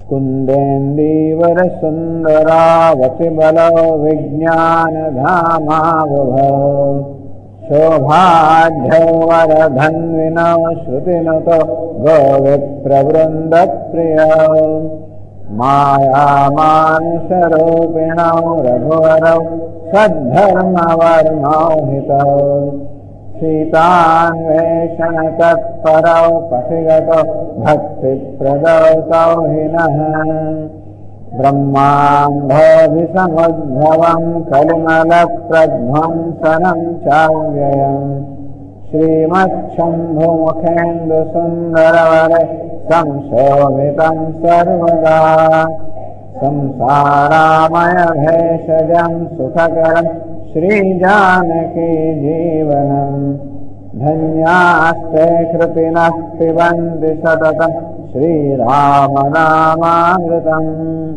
कुन्देन्दीवर सुन्दरावति बलो विज्ञानधामावभौ शोभाढ्यो वरधन्विनो श्रुतिनुतो गोविप्रवृन्दप्रियो मायामानुषरूपिणौ रघुवरौ सद्धर्मवर्णौ हितौ सीतान्वेषणतत्परौ पथिगतौ भक्तिप्रदौ तौ हिनः ब्रह्माम्भोऽभिसमुद्भवम् कलिमलप्रध्वंसनं चाव्ययम् श्रीमच्छम्भुमुखेन्दुसुन्दरवरे संशोभितं सर्वदा संसारामयभेषजं सुखकरं श्रीजानकी जीवनम् धन्यास्ते कृतिनः पिबन्ति सततं श्रीरामनामामृतम्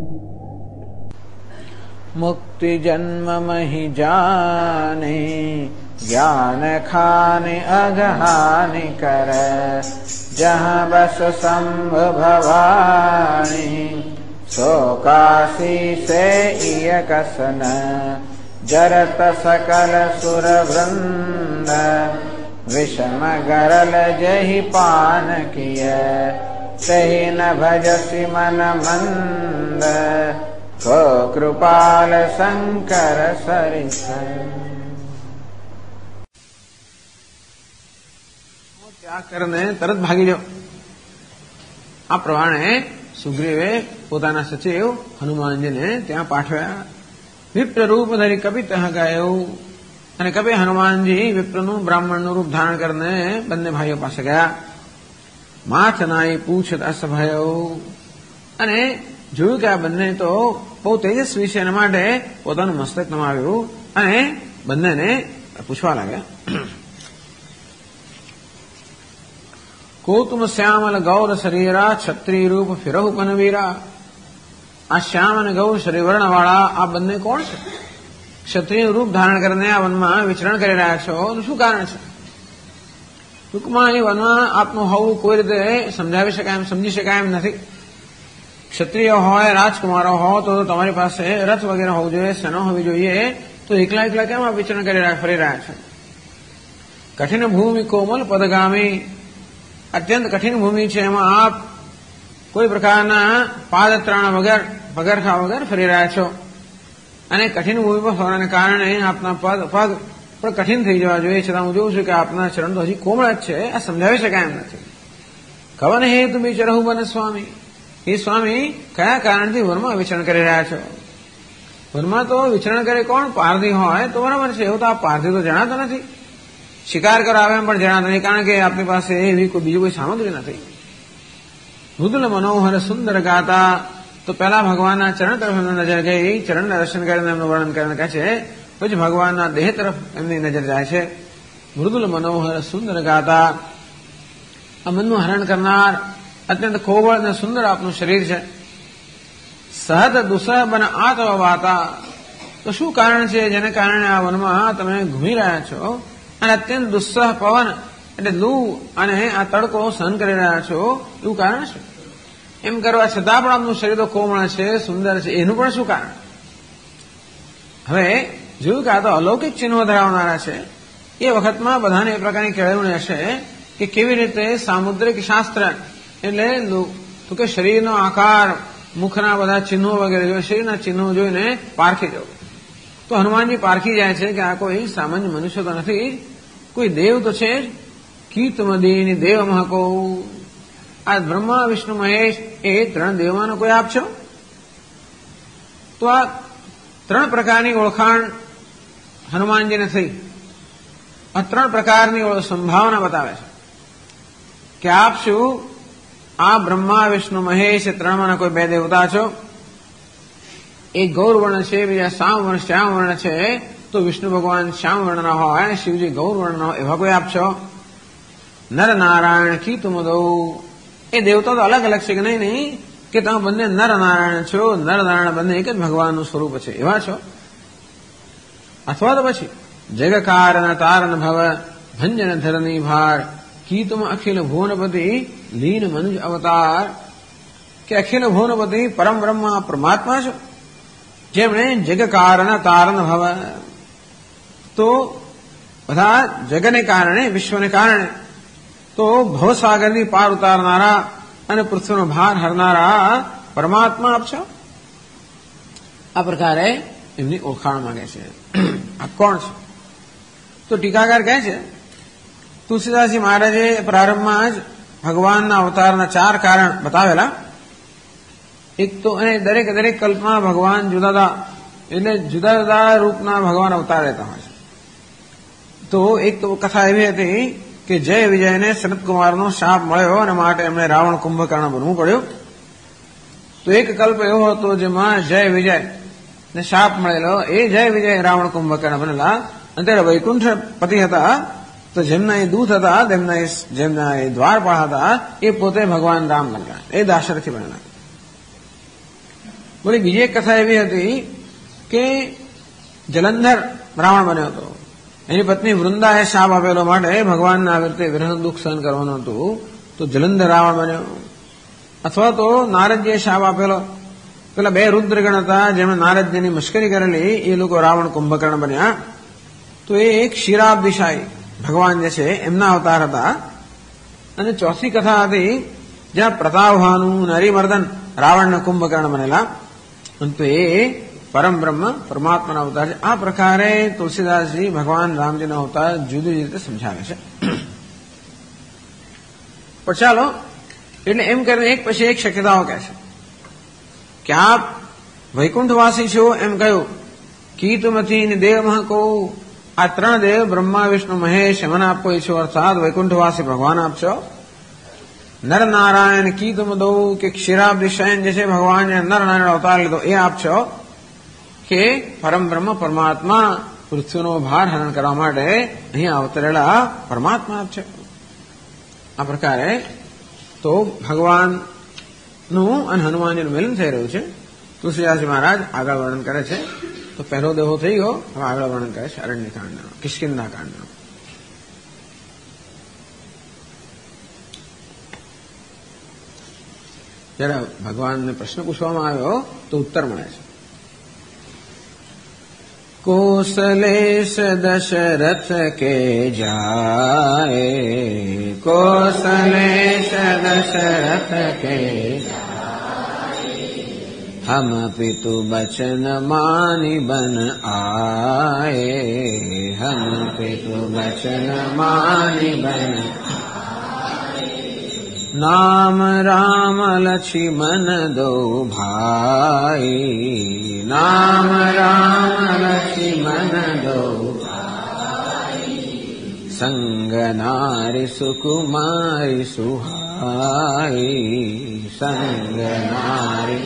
मुक्ति जन्म महि जाने ज्ञान खाने अगहानि कर जहाँ बस संभ भवानी सो काशी से इय कसन जरत सकल सुर वृंद विषम गरल जहि पान किय तहि न भजसि मन मंद को कृपाल शंकर सरिस ત્યાગ કરીને તરત ભાગી જાઓ. આ પ્રમાણે સુગ્રીવે પોતાના સચિવ હનુમાનજીને ત્યાં પાઠવ્યા. વિપ્ર રૂપ ધરી કપિ તહ ગયો અને કપિ હનુમાનજી વિપ્રનું બ્રાહ્મણનું રૂપ ધારણ કરીને બંને ભાઈઓ પાસે ગયા. માથ નાઈ પૂછ અસ ભયો અને જોયું કે આ બંને તો બહુ તેજસ્વી છે, એના માટે પોતાનું મસ્તક નમાવ્યું અને બંનેને પૂછવા લાગ્યા. કોતુમ શ્યામલ ગૌર શરીરા ક્ષત્રિય રૂપ ફિરહુ પનવીરા. આ શ્યામ અને ગૌર શરીરવર્ણ વાળા આ બંને કોણ છે? ક્ષત્રિય રૂપ ધારણ કરીને આ વનમાં વિચરણ કરી રહ્યા છો, શું કારણ છે? ટૂંકમાં એ વનમાં આપનું હોવું કોઈ રીતે સમજાવી શકાય એમ, સમજી શકાય એમ નથી. ક્ષત્રિય હોય, રાજકુમારો હો તો તમારી પાસે રથ વગેરે હોવું જોઈએ, સેના હોવી જોઈએ, તો એકલા એકલા કેમ આપ વિચરણ ફરી રહ્યા છે? કઠિન ભૂમિ કોમલ પદગામી, અત્યંત કઠિન ભૂમિ છે, એમાં આપ કોઈ પ્રકારના પાદત્રાણ વગર પગરખા વગર ફરી રહ્યા છો અને કઠિન ભૂમિ પર ફરવાને કારણે આપના પગ પણ કઠિન થઈ જવા જોઈએ. છતાં હું જોઉં છું કે આપના ચરણ તો હજી કોમળ જ છે, આ સમજાવી શકાય એમ નથી. કવન હેતુ વિચરહુ બન સ્વામી, એ સ્વામી કયા કારણથી વનમાં વિચરણ કરી રહ્યા છો? વનમાં તો વિચરણ કરે કોણ? પારધી હોય તો બરાબર છે, એવું તો આ પારધી તો જણાતો નથી. શિકાર કરવા આવે એમ પણ જણાતો નહીં, કારણ કે આપની પાસે એવી કોઈ બીજી કોઈ સામગ્રી નથી. મૃદુલ મનોહર સુંદર ગાતા, તો પહેલા ભગવાનના ચરણ તરફ એમની નજર ગઈ, ચરણના દર્શન કરીને એમનું વર્ણન કરીને કહે છે, પછી ભગવાનના દેહ તરફ એમની નજર જાય છે. મૃદુલ મનોહર સુંદર ગાતા, આ મનનું હરણ કરનાર અત્યંત કોમળ અને સુંદર આપનું શરીર છે. સહત દુસહ બન આતવ વાતા, તો શું કારણ છે જેને કારણે આ વનમાં તમે ઘૂમી રહ્યા છો અને અત્યંત દુસ્સહ પવન એટલે લૂ અને આ તડકો સહન કરી રહ્યા છો, એવું કારણ છે? એમ કરવા છતાં પણ આપનું શરીર તો કોમળ છે, સુંદર છે, એનું પણ શું કારણ? હવે જોયું કે આ તો અલૌકિક ચિહ્નો ધરાવનારા છે. એ વખતમાં બધાને એ પ્રકારની કેળવણી હશે કે કેવી રીતે સામુદ્રિક શાસ્ત્ર એટલે તો કે શરીરનો આકાર, મુખના બધા ચિહ્નો વગેરે જોઈને, શરીરના ચિહ્નો જોઈને પારખી જવું. તો હનુમાનજી પારખી જાય છે કે આ કોઈ સામાન્ય મનુષ્ય તો નથી, કોઈ દેવ તો છે જ. કીર્તમદીની દેવ મહકો, આ બ્રહ્મા વિષ્ણુ મહેશ એ ત્રણ દેવમાંનો કોઈ આપ છો? તો આ ત્રણ પ્રકારની ઓળખાણ હનુમાનજીને થઈ. આ ત્રણ પ્રકારની સંભાવના બતાવે છે કે આપ શું આ બ્રહ્મા વિષ્ણુ મહેશ એ ત્રણમાંના કોઈ બે દેવતા છો. એક ગૌરવર્ણ છે, બીજા સામવર્ણ શ્યામવર્ણ છે. તો વિષ્ણુ ભગવાન શ્યામવર્ણના હોય, શિવજી ગૌરવર્ણના હોય, એવા કોઈ આપ છો? નર નારાયણ કી તુમ દો, એ દેવતા તો અલગ અલગ છે કે નહીં કે તમે બંને નર નારાયણ છો, નર નારાયણ બંને એક જ ભગવાનનું સ્વરૂપ છે, એવા છો? અથવા તો પછી જગકાર તારન ભવ ભંજન ધરની ભાર કી તુમ અખિલ ભુવનપતિ લીન મનુજ અવતાર, કે અખિલ ભુવનપતિ પરમ બ્રહ્મ પરમાત્મા છો, જેમણે જગ કારણ તારણ ભવ, તો બધા જગને કારણે, વિશ્વને કારણે, તો ભવસાગરની પાર ઉતારનારા અને પૃથ્વીનો ભાર હરનારા પરમાત્મા આપ છો. આ પ્રકારે એમની ઓળખાણ માંગે છે. આ કોણ છે? તો ટીકાકાર કહે છે, તુલસીદાસજી મહારાજે પ્રારંભમાં જ ભગવાનના અવતારના 4 કારણ બતાવેલા. એક તો અને દરેક કલ્પમાં ભગવાન જુદા જુદા, એટલે જુદા જુદા રૂપના ભગવાન અવતાર રહેતા હોય છે. તો એક તો કથા એવી હતી કે જય વિજયને સનતકુમારનો શાપ મળ્યો અને માટે એમણે રાવણ કુંભકર્ણ બનવું પડ્યું. તો એક કલ્પ એવો હતો જેમાં જય વિજય ને શાપ મળેલો. એ જય વિજય રાવણ કુંભકર્ણ બનેલા. અત્યારે વૈકુંઠ પતિ હતા, તો જેમના એ દૂત હતા, જેમના એ દ્વારપાળ હતા, એ પોતે ભગવાન રામ બનેલા, એ દાશરથી બનેલા. બોલી બીજી એક કથા એવી હતી કે જલંધર રાવણ બન્યો હતો. એની પત્ની વૃંદાએ શાપ આપેલો માટે ભગવાનને આવી રીતે વિરહ દુઃખ સહન કરવાનું હતું, તો જલંધર રાવણ બન્યો. અથવા તો નારદજીએ શાપ આપેલો. પેલા 2 રુદ્રગણ હતા જેમણે નારદજીની મશ્કરી કરેલી, એ લોકો રાવણ કુંભકર્ણ બન્યા. તો એ એક ક્ષીરાબ્દિશાહી ભગવાન જે છે એમના અવતાર હતા. અને ચોથી કથા હતી જ્યાં પ્રતાપભાનુ નરીમર્દન રાવણના કુંભકર્ણ બનેલા. તો એ પરમ બ્રહ્મ પરમાત્માના અવતાર છે. આ પ્રકારે તુલસીદાસજી ભગવાન રામજીના અવતાર જુદી જુદી રીતે સમજાવે છે. પણ ચાલો, એટલે એમ કરીને એક પછી એક શક્યતાઓ કહે છે કે આપ વૈકુંઠવાસી છો એમ કહ્યું. કીતુમતી ને દેવ મહકો, આ 3 દેવ બ્રહ્મા વિષ્ણુ મહેશ એમને આપ કોઈ છો, અર્થાત વૈકુંઠવાસી ભગવાન આપ છો. નર નારાયણ કી તુમ દો, કે ક્ષીરાબ્દી શયન જે છે ભગવાન નર નારાયણ અવતાર લીધો એ આપ છો, કે પરમ બ્રહ્મ પરમાત્મા પૃથ્વીનો ભાર હરણ કરવા માટે અહીંયા અવતરેલા પરમાત્મા આપ છે. આ પ્રકારે તો ભગવાનનું અને હનુમાનજીનું મિલન થઈ રહ્યું છે. તુલસીદાસજી મહારાજ આગળ વર્ણન કરે છે. તો પહેલો દેહો થઈ ગયો, હવે આગળ વર્ણન કરે છે અરણ્યકાંડનો, કિષ્કિંધા કાંડનો. જયારે ભગવાનને પ્રશ્ન પૂછવામાં આવ્યો તો ઉત્તર મળે છે. કોસલેશ દશરથ કે જાએ, કોસલેશ દશરથ કે हम पितु बचन मानि बन आए, हम पितु बचन मानि बन नाम राम लक्ष्मण दो भाई, नाम राम लक्ष्मण दो भाई, संग नारी सुकुमारी सुहाई, संग नारी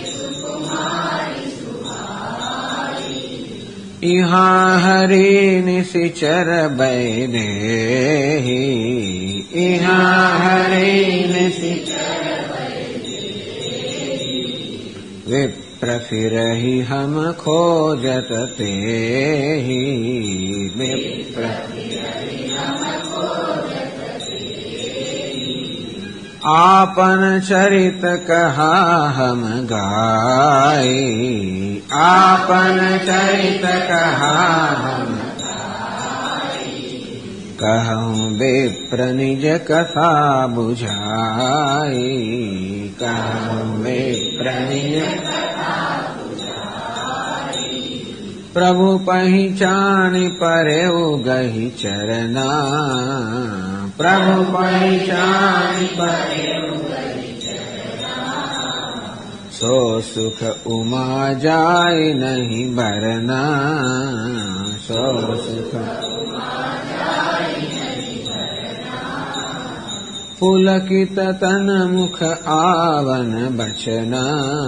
इहाँ हरि निशिचर बैदेहि, इहाँ हरि निशिचर बैदेहि, विप्र फिरहि हम खोजत तेहि, विप्र फिरहि हम खोजत तेहि, आपन चरित कहा हम गाए, आपन चरित कहा हम गाए, कहूँ विप्र निज कथा बुझाई, कहूँ विप्र निज कथा बुझाई, प्रभु पहिचान परेउ गहि चरना, प्रभु पहिचान परेउ गहि चरना, सो सुख उमा जाय नहीं बरना, सो सुख उमा जाय नहीं बरना, पुलकित तन मुख आवन बचना,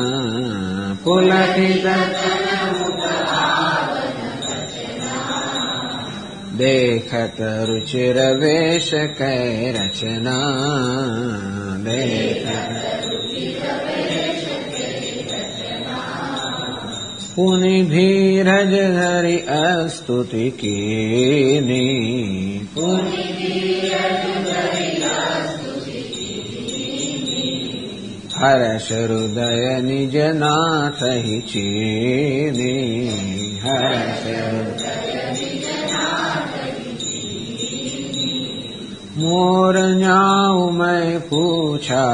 पुलकित तन मुख आवन बचना, देखत रुचिर वेश कै रचना, देखत रुचिर वेश कै रचना, पुनि धीरज धरि अस्तुति कीनी, पुनि धीरज धरि अस्तुति कीनी, હર્ષ હૃદય નિજ નાથ હિ ચીને હર્ષ मोर न्याऊ मैं पूछा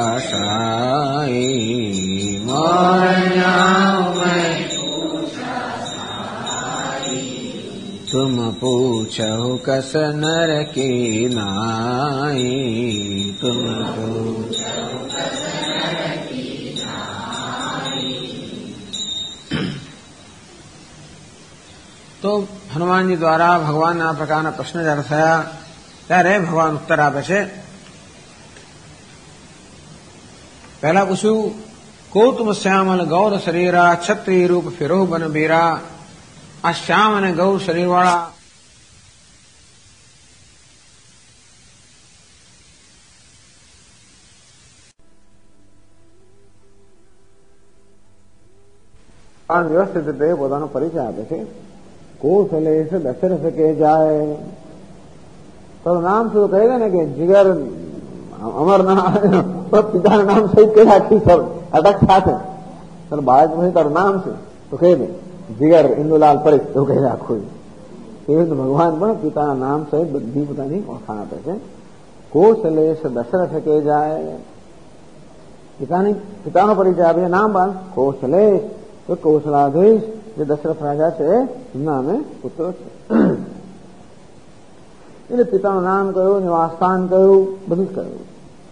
साई मोर न्याऊ मैं पूछा साई तुम पूछो कस नर की नाई तुम पूछो कस नर की नाई। तो हनुमान जी द्वारा भगवान आ प्रकार प्रश्न जरा थया ત્યારે ભગવાન ઉત્તર આપે છે। પહેલા પૂછ્યું કૌતુમ શ્યામલ ગૌર શરીરા છત્રી રૂપ ફિરોહ બન બીરા। આ શ્યામ અને ગૌર શરીરવાળા વ્યવસ્થિત રીતે પોતાનો પરિચય આપે છે। કૌશલેશ દશરથ કે જાય तो नाम से कहेगा ना कि जिगर अमर ना तो पिता नाम सहित कह राखी सब अटक साथ सर बाळक में तार नाम से तो कह दे जिगर इंदुलाल परेश तो कह राखो तो भगवान पण पिता नाम सहित बधी पोतानी ओळखाण आपे छे। कौशलेश दशरथ के जाए पितानो परिचय आपे नाम बांध कौशलेश तो कौशलाधीश जे दशरथ राजा छे एमना અમે પુત્ર છે। એટલે પિતાનું નામ કયું, નિવાસસ્થાન કયું, બધું જ કહ્યું।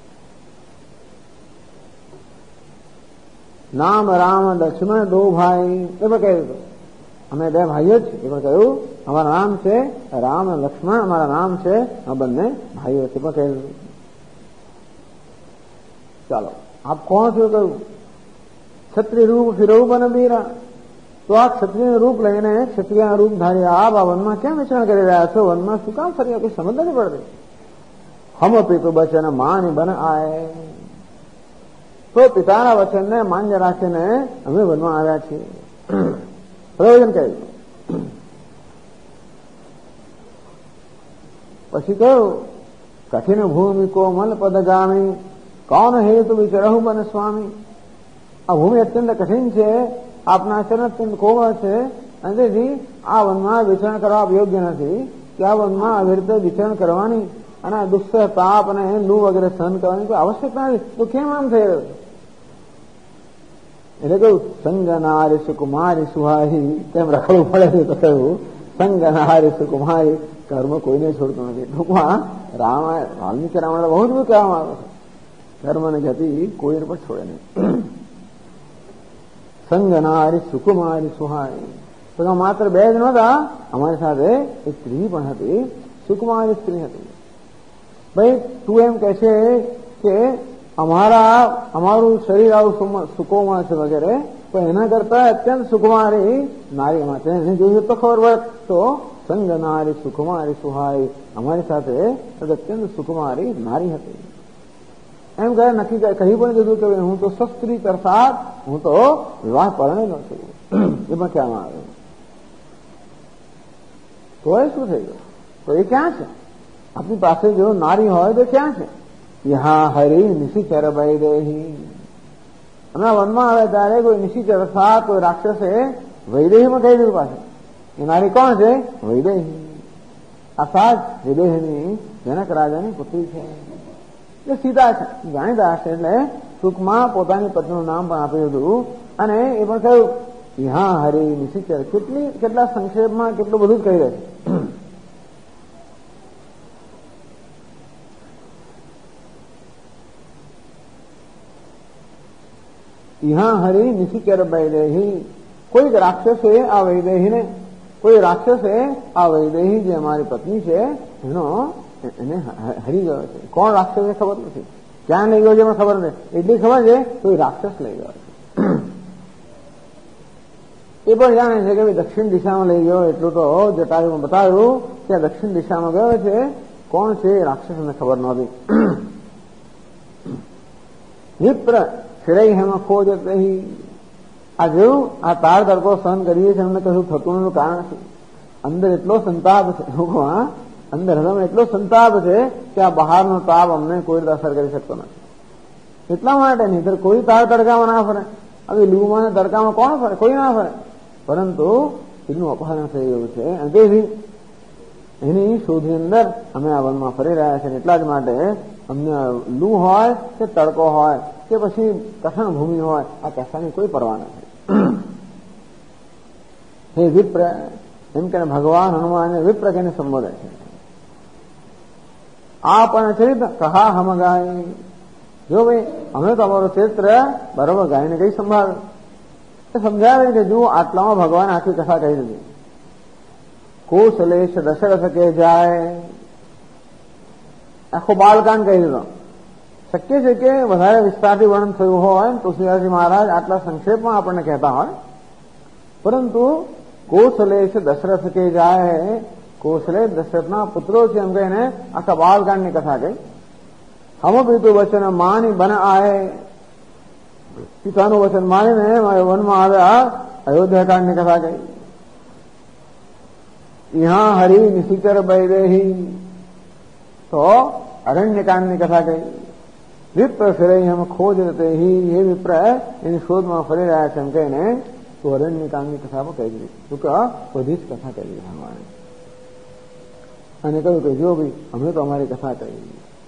નામ રામ લક્ષ્મણ દો ભાઈ એ પણ કહ્યું હતું। અમે બે ભાઈઓ જ એ પણ કહ્યું અમારા નામ છે રામ અને લક્ષ્મણ, અમારા નામ છે આ બંને ભાઈઓ છે પણ કહ્યું। ચાલો આપ કોણ છો કહ્યું ક્ષત્રિય રૂપ ફિરવું બન બીરા। તો આ ક્ષત્રિય રૂપ લઈને ક્ષત્રિય રૂપ ધારી આપ આ વનમાં ક્યાં વિચરણ કરી રહ્યા છો? વનમાં શું કામ ફર્યા? કોઈ સમજ નથી પડતી। હમ પિતુ વચન માની બન આય તો પિતાના વચનને માન્ય રાખીને અમે વનમાં આવ્યા છીએ। પ્રયોજન કહ્યું પછી કહ્યું કઠિન ભૂમિ કોમલ પદગામી કોણ હેતુ વિચરહુ બન સ્વામી। આ ભૂમિ અત્યંત કઠિન છે, આપના ચરણ અત્યંત કોમળ છે અને તેથી આ વનમાં વિચરણ કરવા યોગ્ય નથી કે આ વનમાં આવી રીતે વિચરણ કરવાની અને દુસ્સહ તાપ અને લૂ વગેરે સહન કરવાની કોઈ આવશ્યકતા નથી। તો કેમ આમ થઈ રહ્યું? એટલે કહ્યું સંગનારી સુકુમારી સુહારી તેમ રખડવું પડે છે। તો કહ્યું સંગનારી સુકુમારી કર્મ કોઈને છોડતું નથી। ટૂંકમાં વાલ્મીકી રામાયણ બહુ જ બધું કહેવામાં આવે છે કર્મની ગતિ કોઈને પણ છોડે નહીં। સંગનારી સુકુમારી સુહારી તો માત્ર બે જ નહોતા, અમારી સાથે એક સ્ત્રી પણ હતી, સુકુમારી સ્ત્રી હતી। ભાઈ તું એમ કહે છે કે અમારું શરીર આવું સુકોમળ છે વગેરે, પણ એના કરતા અત્યંત સુકુમારી નારી માટે એને જોઈએ તો ખબર પડે। તો સંગનારી સુકુમારી સુહારી અમારી સાથે અત્યંત સુકુમારી નારી હતી। એમ કહે નક્કી કહી પણ કીધું કે હું તો સસ્ત્રી અર્થાત હું તો વિવાહ પરણેલો છું એમાં કહેવામાં આવે। તો એ શું થઈ ગયું? તો એ ક્યાં છે? આપણી પાસે જો નારી હોય તો ક્યાં છે? યહાં હરિ નિશિચર વૈદેહી। હમણાં વનમાં આવે ત્યારે કોઈ નિશિચર અર્થાત કોઈ રાક્ષસે વૈદેહીમાં કહી દીધું પાછું એ નારી કોણ છે? વૈદેહી અર્થાત વૈદેહીની જનક રાજાની પુત્રી છે, એ સીતા છે, જાણીતા હશે। એટલે ટૂંકમાં પોતાની પત્નીનું નામ પણ આપી દીધું અને એ પણ કહ્યું યહાં હરિ નિશિચર। કેટલા સંક્ષેપમાં કેટલું બધું જ કહી દે છે। યહાં હરિ નિશિચર વૈદેહી। કોઈક રાક્ષસે આ વૈદેહીને આ વૈદેહી જે અમારી પત્ની છે એને હરી ગયો છે। કોણ રાક્ષસ એ ખબર નથી, ક્યાં લઈ ગયો છે એમાં ખબર નથી, એટલી ખબર છે કોઈ રાક્ષસ લઈ ગયો છે। એ પણ જાણે છે કે દક્ષિણ દિશામાં લઈ ગયો, એટલું તો જટાયુમાં બતાવ્યું કે દક્ષિણ દિશામાં ગયો છે। કોણ છે એ રાક્ષસને ખબર નહોતી। વિપ્ર શિરઈ હેમ ખોજ રહી। આ જેવું આ તાર તડકો સહન કરીએ છીએ અમને કશું થતું એનું કારણ છે અંદર એટલો સંતાપ છે, અંદર હૃદયમાં એટલો સંતાપ છે કે આ બહારનો તાપ અમને કોઈ રીતે અસર કરી શકતો નથી। એટલા માટે નહીતર કોઈ તાર તડકામાં ના ફરે. હવે લૂમાં ને તડકામાં કોણ ફરે? કોઈ ના ફરે. પરંતુ એનું અપહરણ થઈ ગયું છે અને તેથી એની શોધની અંદર અમે આ વનમાં ફરી રહ્યા છીએ. એટલા જ માટે અમને લૂ હોય કે તડકો હોય કે પછી કઠણ ભૂમિ હોય, આ કશાની કોઈ પરવા નથી. હે વિપ્ર, એમ કે ભગવાન હનુમાન વિપ્ર કહીને સંબોધે છે. આ પણ ચરિત્ર કહા હમ ગાય. જો ભાઈ અમે તો અમારું ચરિત્ર બરોબર ગાયને કઈ સંભાળે, સમજાવે કે જો આટલામાં ભગવાન આખી કથા કહી દીધી. કૌશલેશ દશરથ કે જાય, આખો બાલકાંડ કહી દીધો. શક્ય છે કે વધારે વિસ્તારથી વર્ણન થયું હોય તુલસીદાસજી મહારાજ આટલા સંક્ષેપમાં આપણને કહેતા હોય, પરંતુ કૌશલેશ દશરથ કે જાય, કૌશલે દશરથના પુત્રો છે એમ કહીને આખા બાલકાંડની કથા કહી. હમ પિતુ વચન માની બન આય, પિતાનું વચન માનીને વનમાં આવ્યા. અયોધ્યાકાંડની કથા કહી. યહાં હરિ નિશિચર બૈદેહી, તો અરણ્યકાંડની કથા કહી. વિપ્ર ફિરે હમ ખોજ રતે હી, હે વિપ્ર એની શોધમાં ફરી રહ્યા છે એમ કહીને તો અરણ્યકાંડની કથા પણ કહી દીધી. તો કે બધી જ કથા કહી ભગવાને અને કહ્યું કે જો ભાઈ અમે તો અમારી કથા કહી,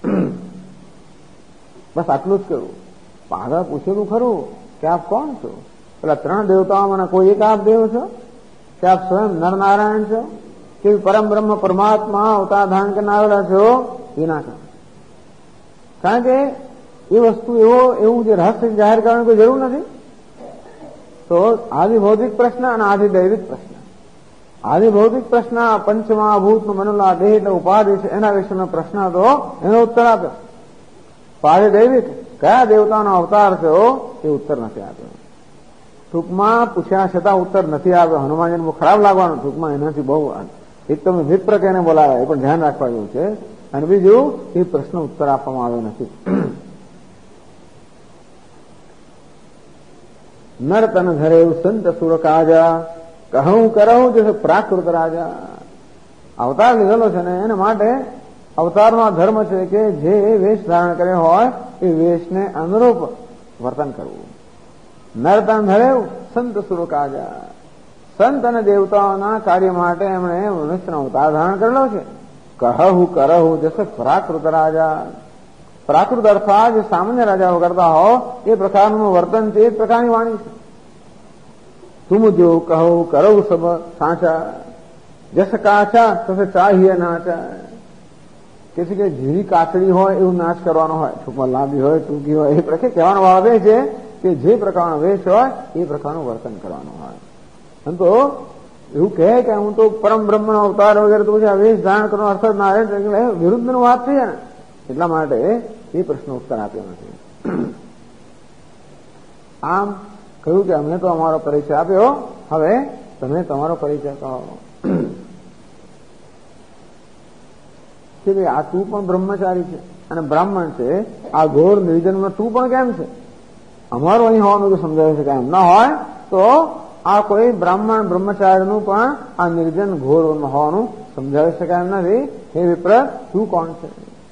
બસ આટલું જ કહ્યું. આગળ પૂછેલું ખરું કે આપ કોણ છો? પેલા ત્રણ દેવતાઓમાંના કોઈ એક આપ દેવ છો કે આપ સ્વયં નરનારાયણ છો કે પરમ બ્રહ્મ પરમાત્મા અવતાર ધારણ કરનારા છો? એ ના છો. કારણ કે એ વસ્તુ એવું જે રહસ્ય જાહેર કરવાની કોઈ જરૂર નથી. તો આદિ ભૌતિક પ્રશ્ન અને આદિ દૈવિક પ્રશ્ન. આદિ ભૌતિક પ્રશ્ન પંચમહાભૂતનું બનેલા દેહ એટલે ઉપાધિ છે એના વિશેનો પ્રશ્ન હતો, એનો ઉત્તર આપ્યો. આદિ દૈવિક કયા દેવતાનો અવતાર છે એ ઉત્તર નથી આપ્યો. ટૂંકમાં પૂછ્યા છતાં ઉત્તર નથી આવ્યો. હનુમાનજીને બહુ ખરાબ લાગવાનું. ટૂંકમાં એનાથી બહુ એક તમે વિપ્ર કહીને બોલાવ્યા, એ પણ ધ્યાન રાખવા જેવું છે. અને બીજું એ પ્રશ્ન ઉત્તર આપવામાં આવ્યો નથી. નર તન ધરે સંત સુર કાજા, કહું કરહું જૈસે પ્રાકૃત રાજા. અવતાર લીધેલો છે ને એના માટે અવતારનો ધર્મ છે કે જે વેશ ધારણ કર્યો હોય એ વેશને અનુરૂપ વર્તન કરવું. નર તન ધરે સંત સુર કાજા, સંત અને દેવતાઓના કાર્ય માટે એમણે મનુષ્યનો અવતાર ધારણ કરેલો છે. કહું કરહું જૈસે પ્રાકૃત રાજા, પ્રાકૃત અર્થાત જે સામાન્ય રાજાઓ કરતા હો એ પ્રકારનું વર્તન છે, એ પ્રકારની વાણી છે. તુમ જો કહો કરો સબ સાચા, જસ કાચા તસે ચાહીએ નાચા. કે છે કે જેવી કાચડી હોય એવું નાચ કરવાનો હોય, ટૂંકમાં લાંબી હોય ટૂંકી હોય એ પ્રકારે કહેવાનો ભાવ એ છે કે જે પ્રકારનો વેશ હોય એ પ્રકારનું વર્તન કરવાનું હોય. પરંતુ એવું કહે કે હું તો પરમ બ્રહ્મનો અવતાર વગેરે તો પછી આ વેશ ધારણ કરવાનો અર્થ જ ના રહે, એટલે વિરુદ્ધનું વાત થઈ ને. એટલા માટે એ પ્રશ્ન ઉત્તર આપ્યો નથી. આમ કહ્યું કે અમને તો અમારો પરિચય આપ્યો, હવે તમે તમારો પરિચય કહો કે ભાઈ આ તું પણ બ્રહ્મચારી છે અને બ્રાહ્મણ છે, આ ઘોર નિર્જનમાં તું પણ કેમ છે? અમારું અહીં હોવાનું તો સમજાવી શકાય એમ ના હોય તો આ કોઈ બ્રાહ્મણ બ્રહ્મચારીનું પણ આ નિર્જન ઘોર હોવાનું સમજાવી શકાય એમ નથી. હે વિપ્ર, તું કોણ છે?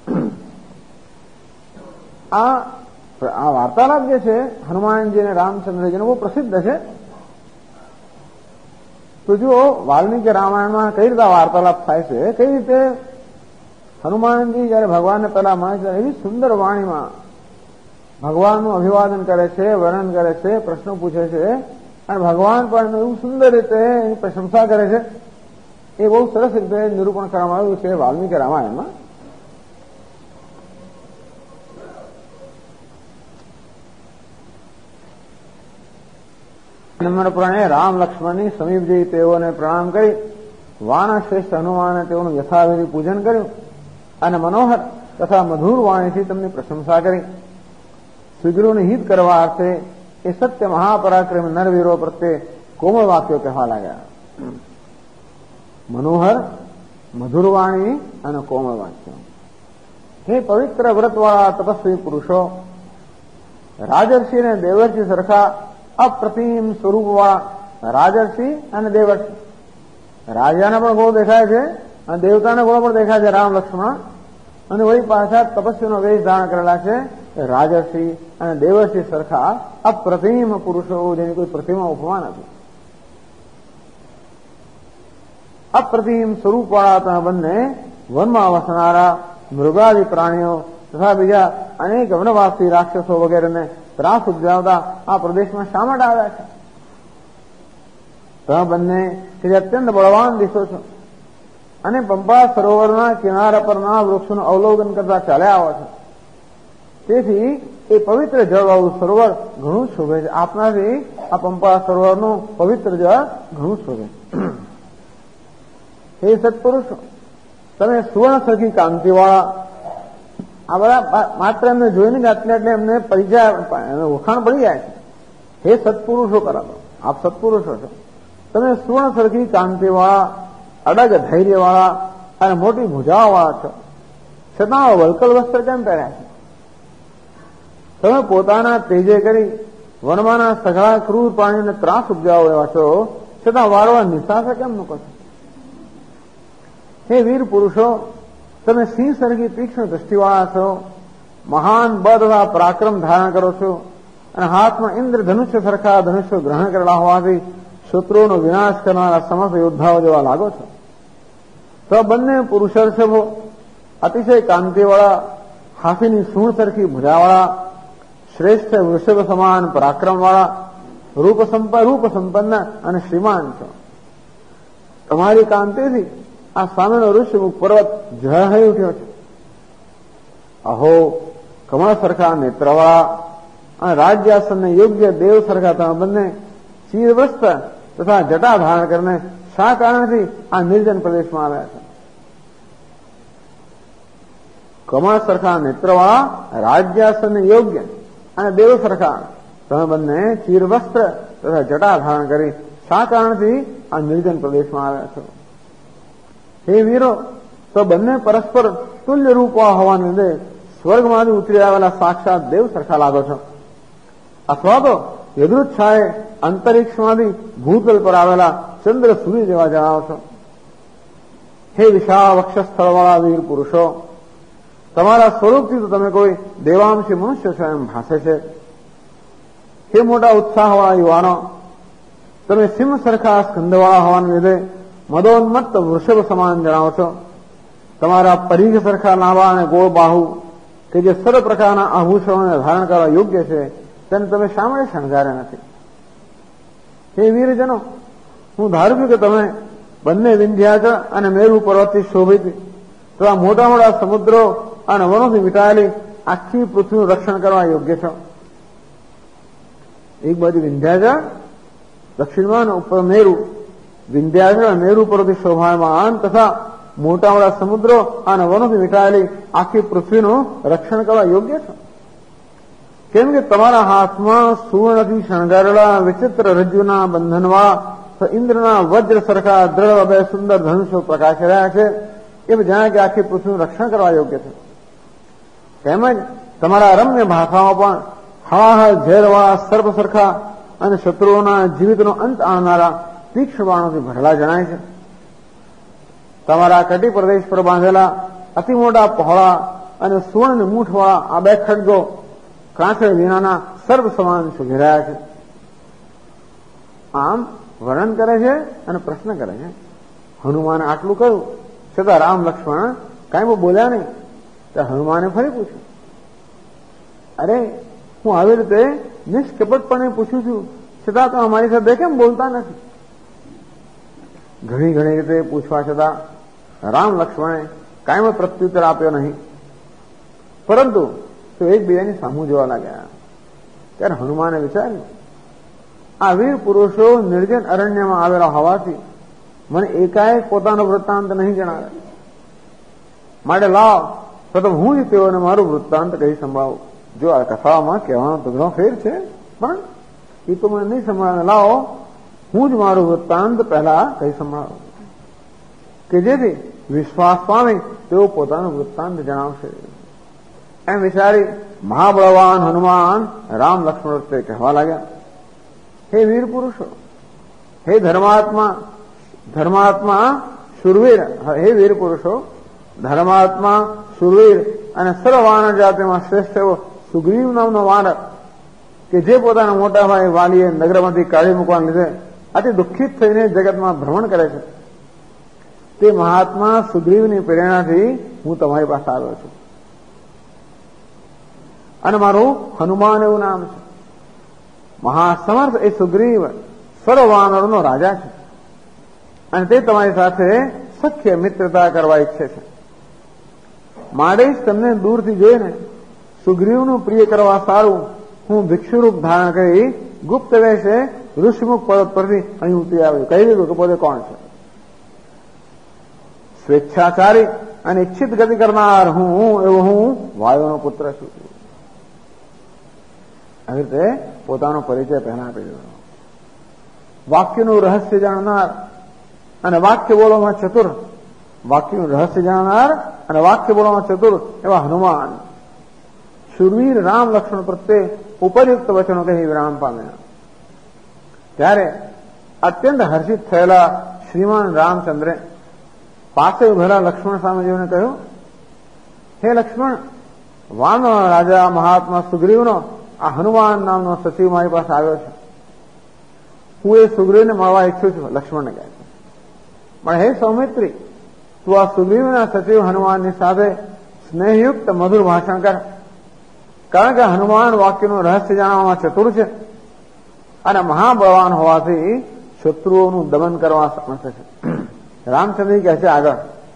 આ વાર્તાલાપ જે છે હનુમાનજી અને રામચંદ્રજીનો બહુ પ્રસિદ્ધ છે. તો જો વાલ્મીકી રામાયણમાં કઈ રીતે વાર્તાલાપ થાય છે, કઈ રીતે હનુમાનજી જયારે ભગવાનને પેલા મળે છે એવી સુંદર વાણીમાં ભગવાનનું અભિવાદન કરે છે, વર્ણન કરે છે, પ્રશ્નો પૂછે છે અને ભગવાન પણ એવું સુંદર રીતે એની પ્રશંસા કરે છે. એ બહુ સરસ રીતે નિરૂપણ કરવામાં આવ્યું છે વાલ્મીકી રામાયણમાં. નમ્રપણે રામ લક્ષ્મણની સમીપ જઈ તેઓને પ્રણામ કરી વાના શ્રેષ્ઠ હનુમાને તેઓનું યથાવિધિ પૂજન કર્યું અને મનોહર તથા મધુર વાણીથી તેમની પ્રશંસા કરી. સુગ્રીવને હિત કરવા અર્થે એ સત્ય મહાપરાક્રમી નરવીરો પ્રત્યે કોમળ વાક્યો કહેવા લાગ્યા. મનોહર, મધુર વાણી અને કોમળ વાક્યો. હે પવિત્ર વ્રતવાળા તપસ્વી પુરુષો, રાજર્ષિ અને દેવર્ષિ સરખા અપ્રતિમ સ્વરૂપવાળા રાજર્ષિ અને દેવર્ષિ. રાજાના પણ ગુણો દેખાય છે અને દેવતાના ગુણો પણ દેખાય છે રામ લક્ષ્મણ. અને વળી પાછા તપસ્વીનો વેશ ધારણ કરેલા છે રાજર્ષિ અને દેવર્ષિ સરખા અપ્રતિમ પુરુષો જેની કોઈ પ્રતિમા ઉપમા નથી. અપ્રતિમ સ્વરૂપવાળા તમે બંને વનમાં વસનારા મૃગાદી પ્રાણીઓ તથા બીજા અનેક વનવાસી રાક્ષસો વગેરેને ત્રાસ ઉપજાવતા આ પ્રદેશમાં શા માટે આવ્યા છે? તમે બંને કે જે અત્યંત બળવાન દિશો છો અને પંપા સરોવરના કિનારા પરના વૃક્ષોનું અવલોકન કરતા ચાલ્યા આવો છો. તેથી એ પવિત્ર જળવાળું સરોવર ઘણું શોભે છે. આપનાથી આ પંપા સરોવરનું પવિત્ર જળ ઘણું શોભે. હે સત્પુરુષો, તમે સુવર્ણ સરખી કાંતિવાળા આ બધા માત્ર એમને જોઈને જ એટલે એમને પરિચય ઓળખાણ પડી જાય છે. હે સત્પુરુષો કરાવો, આપ સત્પુરુષો છો. તમે સુવર્ણ સરખી કાંતિવાળા, અડગ ધૈર્યવાળા અને મોટી ભુજાવાળા છો, છતાં વલ્કલ વસ્ત્ર કેમ પહેર્યા છે? તમે પોતાના તેજે કરી વનમાંના સઘળા ક્રૂર પ્રાણીને ત્રાસ ઉપજાવો એવા છો, છતાં વારવાર નિશાસા કેમ મૂકો છો? હે વીર પુરુષો, તમે સિંહ સરખી તીક્ષ્ણ દ્રષ્ટિવાળા છો, મહાન બળ તથા પરાક્રમ ધારણ કરો છો અને હાથમાં ઇન્દ્ર ધનુષ્ય સરખા ધનુષ્ય ગ્રહણ કરેલા હોવાથી શત્રુઓનો વિનાશ કરનારા સમસ્ત યોદ્ધાઓ જેવા લાગો છો. તો બંને પુરુષર્ષભો અતિશય કાંતિવાળા, હાથીની સૂંઢ સરખી ભુજાવાળા, શ્રેષ્ઠ વૃષભ સમાન પરાક્રમવાળા, રૂપ સંપન્ન અને શ્રીમાન છો. તમારી કાંતિથી આ સામેનો ઋષિમુખ પર્વત ઝળહળી ઉઠ્યો છે. અહો, કમળ સરખા નેત્રવાળા અને રાજ્યાસનને યોગ્ય દેવ સરખા તમે બંને ચીરવસ્ત્ર તથા જટા ધારણ કરીને શા કારણથી આ નિર્જન પ્રદેશમાં આવ્યા છે? કમળ સરખા નેત્રવાળા, રાજ્યાસનને યોગ્ય અને દેવ સરખા તમે બંને ચીરવસ્ત્ર તથા જટા ધારણ કરી શા કારણથી આ નિર્જન પ્રદેશમાં આવ્યા છો? હે વીરો, તો બંને પરસ્પર તુલ્ય રૂપવા હોવાને લીધે સ્વર્ગમાંથી ઉતરી આવેલા સાક્ષાત દેવ સરખા લાગો છો, અથવા તો યદૃચ્છાએ અંતરિક્ષમાંથી ભૂતલ પર આવેલા ચંદ્ર સૂર્ય જેવા જણાવો છો. હે વિશાળ વક્ષસ્થળવાળા વીર પુરુષો, તમારા સ્વરૂપથી તો તમે કોઈ દેવાંશી મનુષ્ય છો એમ ભાસે છે. હે મોટા ઉત્સાહવાળા યુવાનો, તમે સિંહ સરખા સ્કંદવાળા હોવાને લીધે મદોન્મત્ત વૃષભ સમાન જણાવો છો. તમારા પરીઘ સરખા લાંબા અને ગોળ બાહુ કે જે સર્વ પ્રકારના આભૂષણોને ધારણ કરવા યોગ્ય છે તેને તમે શા માટે શણગાર્યા નથી? હે વીરજનો, હું ધારું છું કે તમે બંને વિંધ્યાચળ અને મેરુ પર્વતથી શોભિત તથા મોટા મોટા સમુદ્રો અને વનોથી વીંટાયેલી આખી પૃથ્વીનું રક્ષણ કરવા યોગ્ય છો. એક બાજુ વિંધ્યાચળ, દક્ષિણમાં ઉપર મેરુ, વિંધ્યાચળ મેરુ પર્વતથી શોભાયમાન તથા મોટા મોટા સમુદ્રો અને વનોથી વીંટાયેલી આખી પૃથ્વીનું રક્ષણ કરવા યોગ્ય છો. કેમ કે તમારા હાથમાં સુવર્ણથી શણગારેલા વિચિત્ર રજ્જુના બંધનવાળા ઇન્દ્રના વજ્ર સરખા દ્રઢ બે સુંદર ધનુષો પ્રકાશી રહ્યા છે. એ જાણે કે આખી પૃથ્વીનું રક્ષણ કરવા યોગ્ય છે. તેમજ તમારા રમ્ય ભાષામાં પણ હળાહળ ઝેરવાળા સર્પ સરખા અને શત્રુઓના જીવિતનો અંત આણનારા તીક્ષ્ણ બાણોથી ભરેલા જણાય છે. તમારા કટી પ્રદેશ પર બાંધેલા અતિ મોટા પહોળા અને સુવર્ણ મૂઠવાળા આ બે ખડગો કાંઠે વિનાના સર્પ સમાન શોભી રહ્યા છે. આમ વર્ણન કરે છે અને પ્રશ્ન કરે છે. હનુમાને આટલું કહ્યું છતાં રામ લક્ષ્મણ કાંઈ બોલ્યા નહીં. તો હનુમાને ફરી પૂછ્યું, અરે હું આવી રીતે નિષ્કપટપણે પૂછું છું છતાં તો અમારી સાથે કેમ બોલતા નથી? ઘણી ઘણી રીતે પૂછવા છતાં રામ લક્ષ્મણે કાંઈ પ્રત્યુત્તર આપ્યો નહીં. પરંતુ તો એકબીજાની સામું જોવા લાગ્યા. ત્યારે હનુમાને વિચાર્યું, આ વીર પુરુષો નિર્જન અરણ્યમાં આવેલા હોવાથી મને એકાએક પોતાનો વૃત્તાંત નહીં જણાવે. માટે લાવ પ્રથમ હું જ તેઓને મારું વૃત્તાંત કહી સંભળાવું. જો આ કથામાં કહેવાનો તો ઘણો ફેર છે, પણ એ તો મને નહીં સંભળાવે. લાવો હું જ મારું વૃત્તાંત પહેલા કહી સંભળાવું કે જેથી વિશ્વાસ પામી તેઓ પોતાનું વૃત્તાંત જણાવશે. એમ વિચારી મહાબળવાન હનુમાન રામ લક્ષ્મણ વચ્ચે કહેવા લાગ્યા, હે વીર પુરુષો, હે ધર્માત્મા શુરવીર, હે વીર પુરુષો, ધર્માત્મા શુરવીર અને સર્વ વાનર જાતિમાં શ્રેષ્ઠ એવો સુગ્રીવ નામનો વાનર કે જે પોતાના મોટા ભાઈ વાલીએ નગરમાંથી કાઢી મૂકવાને લીધે આથી દુઃખિત થઈને જગતમાં ભ્રમણ કરે છે, તે મહાત્મા સુગ્રીવની પ્રેરણાથી હું તમારી પાસે આવ્યો છું અને મારું હનુમાન એવું નામ છે. મહાસમર્થ એ સુગ્રીવ સર્વ વાનરોનો રાજા છે અને તે તમારી સાથે સખ્ય મિત્રતા કરવા ઈચ્છે છે. માટે જ તમને દૂરથી જોઈને સુગ્રીવનું પ્રિય કરવા સારું હું ભિક્ષુરૂપ ધારણ કરી ગુપ્ત વેશે ઋષિમુખ પર્વત પરથી અહીં ઉતરી આવ્યું. કહી દીધું કે પોતે કોણ છે. સ્વેચ્છાચારી અને ઈચ્છિત ગતિ કરનાર હું એવો હું વાયુનો પુત્ર છું. આવી રીતે પોતાનો પરિચય પહેલા આપી દીધો. વાક્યનું રહસ્ય જાણનાર અને વાક્ય બોલવામાં ચતુર, વાક્યનું રહસ્ય જાણનાર અને વાક્ય બોલવામાં ચતુર એવા હનુમાન શુરવીર રામ લક્ષ્મણ પ્રત્યે ઉપરયુક્ત વચનો કહી વિરામ પામ્યા. ત્યારે અત્યંત હર્ષિત થયેલા શ્રીમાન રામચંદ્રે પાસે ઉભેલા લક્ષ્મણ સામે જોઈને કહ્યું, હે લક્ષ્મણ, વાનર રાજા મહાત્મા સુગ્રીવનો આ હનુમાન નામનો સચિવ મારી પાસે આવ્યો છે. હું એ સુગ્રીવને મળવા ઈચ્છું છું. લક્ષ્મણને કહે છે, પણ હે સૌમિત્રી, તું આ સુગ્રીવના સચિવ હનુમાનની સાથે સ્નેહયુક્ત મધુર ભાષણ કર, કારણ કે હનુમાન વાક્યનું રહસ્ય જાણવામાં ચતુર છે અને મહાબળવાન હોવાથી શત્રુઓનું દમન કરવા સમર્થ છે. રામચંદ્ર કહે છે આગળ,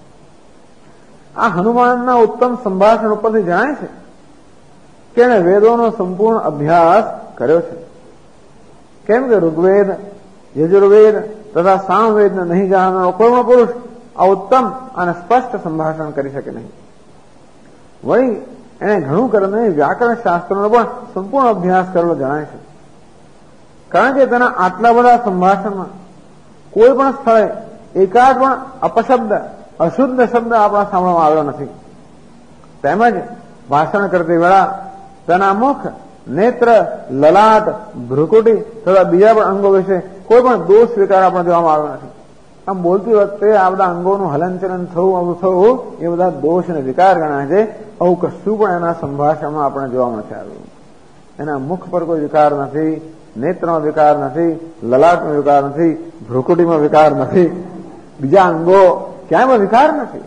આ હનુમાનના ઉત્તમ સંભાષણ ઉપરથી જણાય છે કે એણે વેદોનો સંપૂર્ણ અભ્યાસ કર્યો છે. કેમ કે ઋગ્વેદ, યજુર્વેદ તથા સામવેદને નહીં જાણનારો કોઈ પણ પુરુષ આ ઉત્તમ અને સ્પષ્ટ સંભાષણ કરી શકે નહીં. વળી એણે ઘણું કરીને વ્યાકરણ શાસ્ત્રોનો પણ સંપૂર્ણ અભ્યાસ કરેલો જણાય છે. કારણ કે તેના આટલા બધા સંભાષણમાં કોઈ પણ સ્થળે એકાદ પણ અપશબ્દ, અશુદ્ધ શબ્દ આપણા સાંભળવામાં આવ્યો નથી. તેમજ ભાષણ કરતી વેળા તેના મુખ, નેત્ર, લલાટ, ભ્રુકુટી તથા બીજા પણ અંગો વિશે કોઈ પણ દોષ વિકાર આપણે જોવામાં આવ્યો નથી. આમ બોલતી વખતે આ બધા અંગોનું હલનચલન થવું, આવું થવું એ બધા દોષ અને વિકાર ગણાય છે. આવું કશું પણ એના સંભાષણમાં આપણે જોવા નથી આવ્યું. એના મુખ પર કોઈ વિકાર નથી, નેત્રમાં વિકાર નથી, લલાટમાં વિકાર નથી, ભ્રુકુટીમાં વિકાર નથી, બીજા અંગો ક્યાંય પણ વિકાર નથી.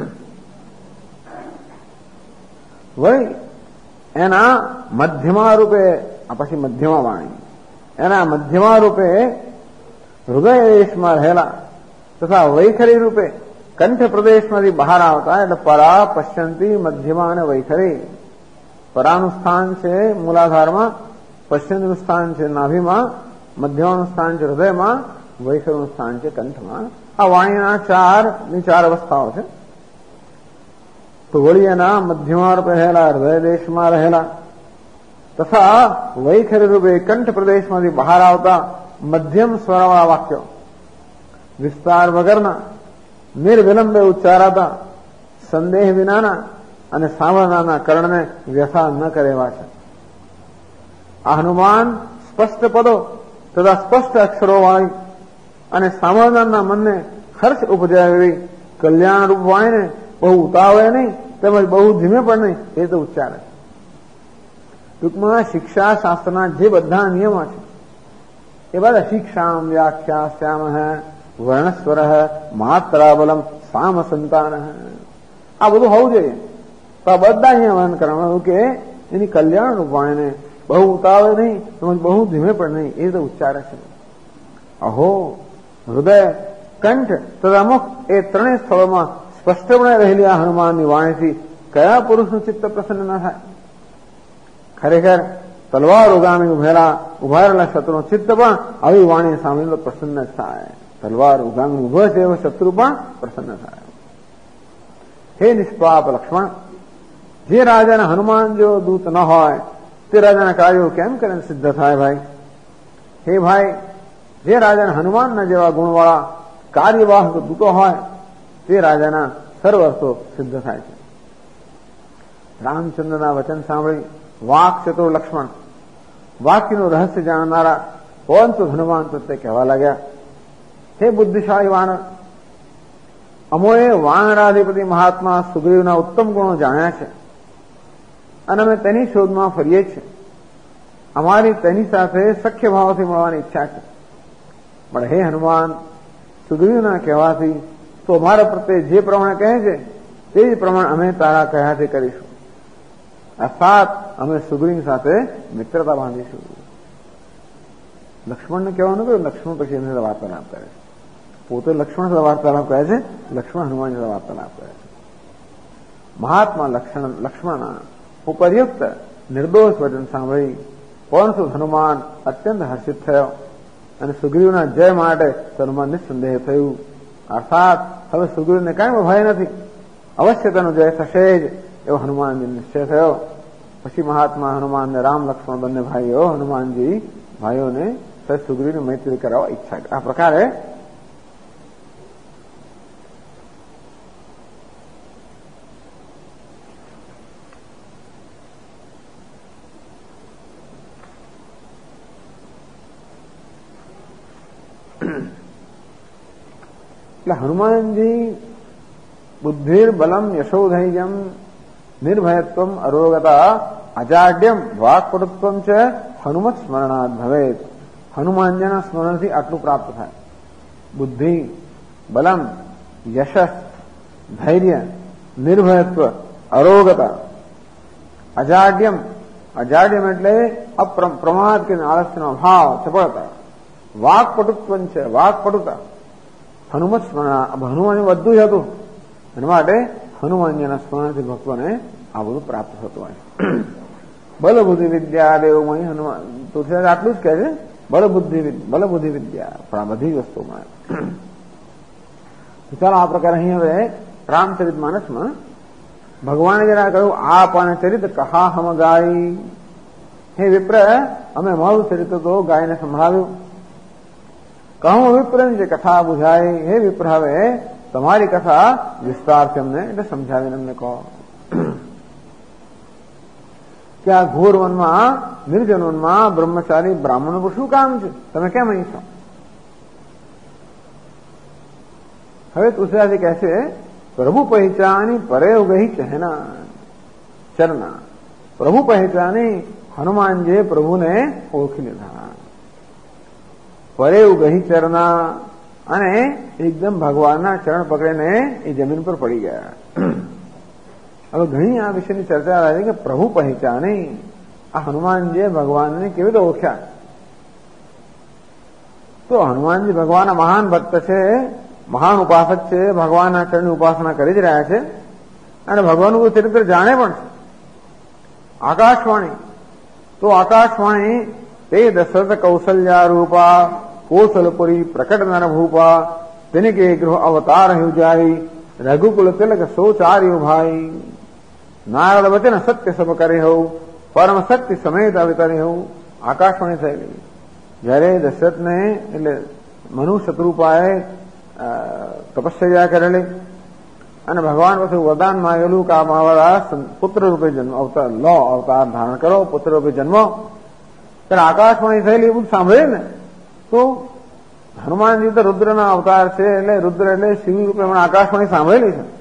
વળી એના મધ્યમા રૂપે, આ પછી મધ્યમા વાણી, એના મધ્યમા રૂપે હૃદય દેશમાં રહેલા તથા વૈખરી રૂપે કંઠ પ્રદેશમાંથી બહાર આવતા, એટલે પરા, પશ્ચંતી, મધ્યમા અને વૈખરી. પરાનું સ્થાન છે મૂલાધારમાં, પશ્ચંતીનું સ્થાન છે નાભીમાં, મધ્યમાનું સ્થાન છે હૃદયમાં, વૈખરીનું સ્થાન છે કંઠમાં. આ વાણીના ચાર અવસ્થાઓ છે. તો વળી એના મધ્યમા રૂપે રહેલા, હૃદય દેશમાં રહેલા તથા વૈખરી રૂપે કંઠ પ્રદેશમાંથી બહાર આવતા મધ્યમ સ્વરવાળા વાક્યો, વિસ્તાર વગરના, નિર્વિલંબે ઉચ્ચારાતા, સંદેહ વિનાના અને સાંભળનારના કર્ણને વ્યથા ન કરે એવા છે. આ હનુમાન સ્પષ્ટ પદો તથા સ્પષ્ટ અક્ષરો વાળી અને સાંભળનારના મનને હર્ષ ઉપજાવે એવી કલ્યાણરૂપ વાણીને બહુ ઉતાવળે નહીં તેમજ બહુ ધીમે પણ નહીં એ તો ઉચ્ચારે. ટૂંકમાં શિક્ષા શાસ્ત્રના જે બધા નિયમો છે એ બધા શિક્ષામ વ્યાખ્યાસ્યામ વર્ણસ્વર માત્રાબલમ સામ સંતાન આ બધું હોવું જોઈએ. તો આ બધા અહીંયા વર્ણન કરવાનું કે એની કલ્યાણ રૂપ વાણીને બહુ ઉતાવળે નહીં તેમજ બહુ ધીમે પણ નહીં એ તો ઉચ્ચારે છે. અહો, હૃદય, કંઠ તથા મુખ એ ત્રણેય સ્થળોમાં સ્પષ્ટપણે રહેલી આ હનુમાનની વાણીથી કયા પુરુષનું ચિત્ત પ્રસન્ન ન થાય? ખરેખર તલવાર ઉગામી ઉભા રહેલા શત્રુનું ચિત્ત પણ આવી વાણી સામે પ્રસન્ન થાય. તલવાર ઉગામી ઉભો છે એવો શત્રુ પણ પ્રસન્ન થાય. હે નિષ્પાપ લક્ષ્મણ, જે રાજાના હનુમાન જો દૂત ન હોય તે રાજાના કાર્યો કેમ કરીને સિદ્ધ થાય? ભાઈ, હે ભાઈ, જે રાજાના હનુમાનના જેવા ગુણવાળા કાર્યવાહક દૂતો હોય તે રાજાના સર્વર્થો સિદ્ધ થાય છે. રામચંદ્રના વચન સાંભળી વાક ચતુર લક્ષ્મણ, વાક્યનું રહસ્ય જાણનારા પવનસુત હનુમાન પ્રત્યે કહેવા લાગ્યા, હે બુદ્ધિશાળી વાનર, અમોએ વાનરાધિપતિ મહાત્મા સુગ્રીવના ઉત્તમ ગુણો જાણ્યા છે અને અમે તેની શોધમાં ફરીએ છીએ. અમારી તેની સાથે સખ્ય ભાવથી મળવાની ઈચ્છા છે. પણ હે હનુમાન, સુગ્રીવના કહેવાથી તો અમારા પ્રત્યે જે પ્રમાણે કહે છે તે જ પ્રમાણે અમે તારા કહેવાથી કરીશું. અર્થાત અમે સુગ્રીવ સાથે મિત્રતા બાંધીશું. લક્ષ્મણને કહેવાનું કહ્યું, લક્ષ્મણ પછી એમને વાર્તાલાપ કરે છે. પોતે લક્ષ્મણ સાથે વાર્તાલાપ કરે છે, લક્ષ્મણ હનુમાન સાથે વાર્તાલાપ કરે છે. મહાત્મા લક્ષ્મણના ઉપરયુક્ત નિર્દોષ વચન સાંભળી પરંતુ હનુમાન અત્યંત હર્ષિત થયો અને સુગ્રીવના જય માટે હનુમાન નિસંદેહ થયું. અર્થાત હવે સુગ્રીવને કાંઈ ભય નથી, અવશ્ય તેનો જય થશે જ એવો હનુમાનજી નિશ્ચય થયો. પછી મહાત્મા હનુમાનને રામ લક્ષ્મણ બંને ભાઈઓ હનુમાનજી ભાઈઓને સુગ્રીવની મૈત્રી કરાવવા ઈચ્છા કરી. આ પ્રકારે એટલે હનુમાનજી બુદ્ધિર બલમ યશોધૈર્યમ નિર્ભયત્વમ અરોગતા અજાડ્યમ વાક્પટુત્વમ છે હનુમત સ્મરણાદ ભવેત. હનુમાનજીના સ્મરણથી આટલું પ્રાપ્ત થાય. બુદ્ધિ, બલમ, યશસ, ધૈર્ય, નિર્ભયત્વ, અરોગતા, અજાડ્યમ. અજાડ્યમ એટલે પ્રમાદ કે આળસનો ભાવ, ચપળતા. વાક્પટુત્વ છે, વાક્પટુતા. હનુમત સ્મરણ, હનુમાનજી બધું જ હતું. એના માટે હનુમાનજીના સ્મરણથી ભક્તોને આ બધું પ્રાપ્ત થતું હોય. બલબુદ્ધિ વિદ્યા દેવમય હનુમાન તુલસીદાસ આટલું જ કહે છે, બલબુદ્ધિ વિદ્યા. પણ આ બધી વસ્તુમાં ચાલો આ પ્રકારે અહીં હવે રામચરિત માનસમાં ભગવાને જરા કહ્યું, આપ અને ચરિત્ર કહા હમ ગાય. હે વિપ્ર, અમે મારું ચરિત્ર તો ગાયને સંભળાવ્યું. કહું વિપ્રની જે કથા બુઝાય. હે વિપ્ર, હવે તમારી કથા વિસ્તારથી અમને એટલે સમજાવીને અમને કહો કે આ ઘોર વનમાં, નિર્જન વનમાં બ્રહ્મચારી બ્રાહ્મણનું શું કામ છે? તમે કેમ અહીં છો? હવે તુલસીદાસજી કહે છે, પ્રભુ પહેચાની પરે ગઈ ચહેના ચરના. પ્રભુ પહેચાની, હનુમાનજીએ પ્રભુને ઓળખી લીધા. પરે ગહી ચરના, અને એકદમ ભગવાનના ચરણ પકડીને એ જમીન પર પડી ગયા. હવે ઘણી આ વિષયની ચર્ચા આવે છે કે પ્રભુ પહેચાને, આ હનુમાનજીએ ભગવાનને કેવી રીતે ઓળખ્યા? તો હનુમાનજી ભગવાનના મહાન ભક્ત છે, મહાન ઉપાસક છે, ભગવાનના ચરણની ઉપાસના કરી જ રહ્યા છે અને ભગવાનનું ચરિત્ર જાણે પણ છે. આકાશવાણી, તો આકાશવાણી તે દશરથ કૌશલ્યા રૂપા કૌશલપુરી પ્રકટ નર ભૂપા તેને કે ગૃહ અવતાર જાય રઘુકુલ તિલક સોચાર્યો ભાઈ નારદ વચન સત્ય સબ કરે હોઉં પરમ સત્ય સમેત અવતરે હોઉં. આકાશવાણી થયેલી જયારે દશરથને એટલે મનુ શત્રુપાએ તપશ્ચર્યા કરેલી અને ભગવાન પછી વરદાન માંગેલું કે આ મારા પુત્ર રૂપે જન્મ અવતાર લો, અવતાર ધારણ કરો, પુત્ર રૂપે જન્મ. ત્યારે આકાશવાણી થયેલી એવું સાંભળે ને તો હનુમાનજી તો રુદ્રના અવતાર છે, એટલે રુદ્ર એટલે શિવ રૂપે આકાશવાણી સાંભળેલી છે.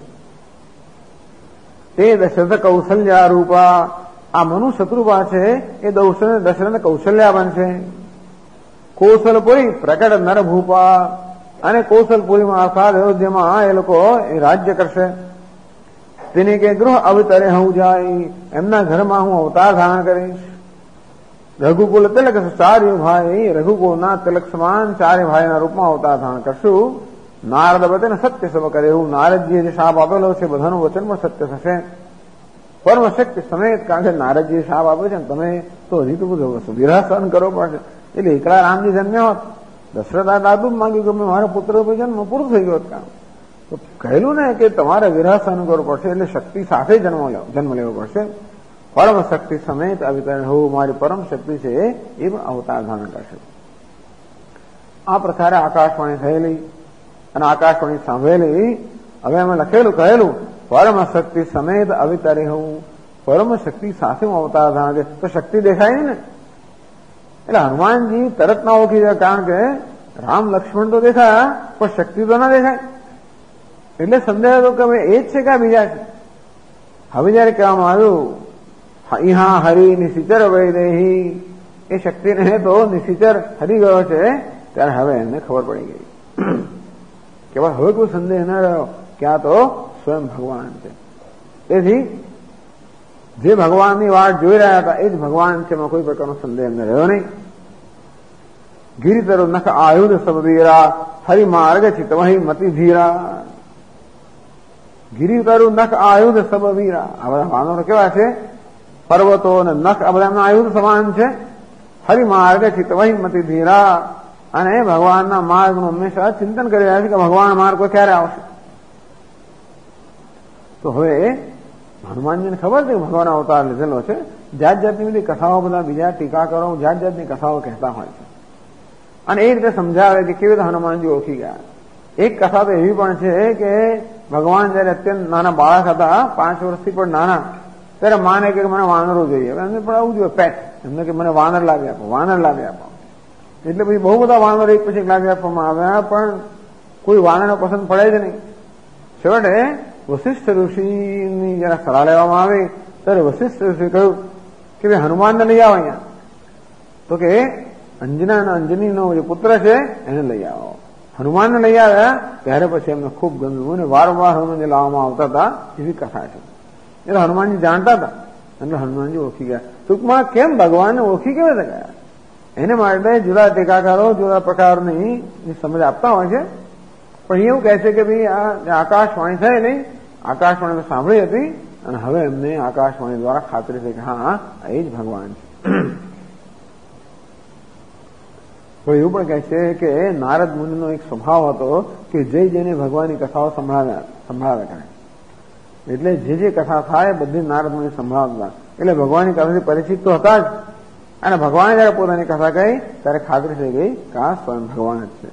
તે દશરથ કૌશલ્યા રૂપા, આ મનુ શત્રુપા છે એ દશરથ કૌશલ્યા બનશે. કૌશલપુરી પ્રકટ નર ભૂપા, અને કૌશલપુરીમાં અર્થાત અયોધ્યામાં એ લોકો એ રાજ્ય કરશે. તેને કે ગૃહ અવતરે હું જાય, એમના ઘરમાં હું અવતાર ધારણ કરીશ. રઘુકુલ તિલક ચાર્ય ભાઈ, રઘુકુળના તિલક સમાન ચારે ભાઈના રૂપમાં અવતાર ધારણ કરશું. નારદ વચન સત્ય સબ કરે, એવું નારદજીએ જે શાપ આપેલો છે બધાનું વચન પણ સત્ય થશે. પરમ શક્તિ સમેત, કારણ કે નારદજીએ શાપ આપ્યો છે ને તમે તો હજી તો બધું વિરહ સહન કરવો પડશે. એટલે એકલા રામજી જન્મ્યા હોત, દશરથ દાદુ માંગ્યું કે મારા પુત્ર જન્મ પૂરું થઈ ગયો કામ, તો કહેલું ને કે તમારે વિરહ સહન કરવો પડશે, એટલે શક્તિ સાથે જન્મ લેવો પડશે. પરમ શક્તિ સમેત અવતરણ હોવું, મારી પરમ શક્તિ છે એ પણ અવતાર ધારણ કરશે. આ પ્રકારે આકાશવાણી થયેલી અને આકાશવાણી સાંભળેલી. હવે અમે લખેલું કહેલું પરમ શક્તિ સમેત અવતરે હોવું, પરમ શક્તિ સાથે હું અવતાર ધારણ કરે તો શક્તિ દેખાય નહીં ને. એટલે હનુમાનજી તરત ના ઓળખી જાય, કારણ કે રામ લક્ષ્મણ તો દેખાયા પણ શક્તિ તો ના દેખાય. એટલે સંદેહ હતો કે એ જ છે કે બીજા છે. હવે જયારે કહેવામાં આવ્યું यहाँ હરિ નિશિચર વૈદેહી, એ શક્તિને તો નિશિચર હરી ગયો છે ત્યારે હવે એમને ખબર પડી ગઈ કે હવે કોઈ સંદેહ ન રહ્યો કે આ તો સ્વયં ભગવાન છે. તેથી જે ભગવાનની વાટ જોઈ રહ્યા હતા એ જ ભગવાન છે, એમાં કોઈ પ્રકારનો સંદેહ એમને રહ્યો નહીં. ગિરિતરુ નખ આયુધ સબવીરા, હરિમાર્ગ ચિતવહી મતિ ધીરા. ગિરિતરુ નખ આયુધ સબવીરા, આ બધા વાનરો કેવા છે? પર્વતો અને નખ આ બધા એમના આયુધ સમાન છે. હરિમાર્ગ ચિતવહી મતિ ધીરા, અને ભગવાનના માર્ગનું હંમેશા ચિંતન કરી રહ્યા છે કે ભગવાન માર્ગ કોઈ ક્યારે આવશે. તો હવે હનુમાનજીને ખબર છે કે ભગવાન અવતાર લીધેલો છે. જાત જાતની બધી કથાઓ બધા બીજા ટીકાકારો જાત જાતની કથાઓ કહેતા હોય છે અને એ રીતે સમજાવે કે કેવી રીતે હનુમાનજી ઓળખી ગયા. એક કથા તો એવી પણ છે કે ભગવાન જયારે અત્યંત નાના બાળક હતા, 5 વર્ષથી પણ નાના, ત્યારે માને કે મને વાનરો જોઈએ. હવે એમને પણ આવું જોઈએ પેટ, એમને કે મને વાનર લાવી આપો, વાનર લાવી આપો. એટલે પછી બહુ બધા વાનરો એક પછી લાવી આપવામાં આવ્યા, પણ કોઈ વાનરનો પસંદ પડે જ નહીં. છેવટે વશિષ્ઠ ઋષિની જરા સલાહ લેવામાં આવી ત્યારે વશિષ્ઠ ઋષિ કહ્યું કે ભાઈ હનુમાનને લઈ આવો અહીંયા. તો કે અંજનીનો જે પુત્ર છે એને લઈ આવો. હનુમાનને લઈ આવ્યા ત્યારે પછી એમને ખૂબ ગમ્યું અને વારંવાર હનુમાનજી લાવવામાં આવતા હતા, એવી કથા છે. એટલે હનુમાનજી જાણતા હતા એટલે હનુમાનજી ઓળખી ગયા. ટૂંકમાં કેમ ભગવાનને ઓળખી કેવી રીતે ગયા એને માટે જુદા ટીકાકારો જુદા પ્રકારની સમજ આપતા હોય છે. પણ એવું કહે છે કે ભાઈ આ આકાશવાણી થઈ નહીં, આકાશવાણી સાંભળી હતી અને હવે એમને આકાશવાણી દ્વારા ખાતરી થઈ કે હા એ જ ભગવાન છે. તો એવું પણ કહે છે કે નારદ મુનિનો એક સ્વભાવ હતો કે જઈને ભગવાનની કથાઓ સંભળાવ્યા કરે. એટલે જે કથા થાય બધી નારદ મુનિ સંભળાવતા. એટલે ભગવાનની કથાથી પરિચિત તો હતા જ, અને ભગવાને જયારે પોતાની કથા કહી ત્યારે ખાતરી થઈ ગઈ કે આ સ્વયં ભગવાન જ છે.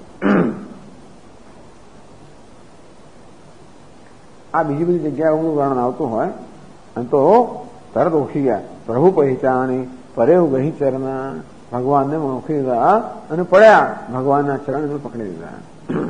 આ બીજી બધી જગ્યાએ ઊંડું વર્ણન આવતું હોય અને તો તરત ઓળખી ગયા. પ્રભુ પહેચાની પરેવ ગહી ચરના, ભગવાનને ઓળખી દીધા અને પડ્યા ભગવાનના ચરણ પકડી દીધા.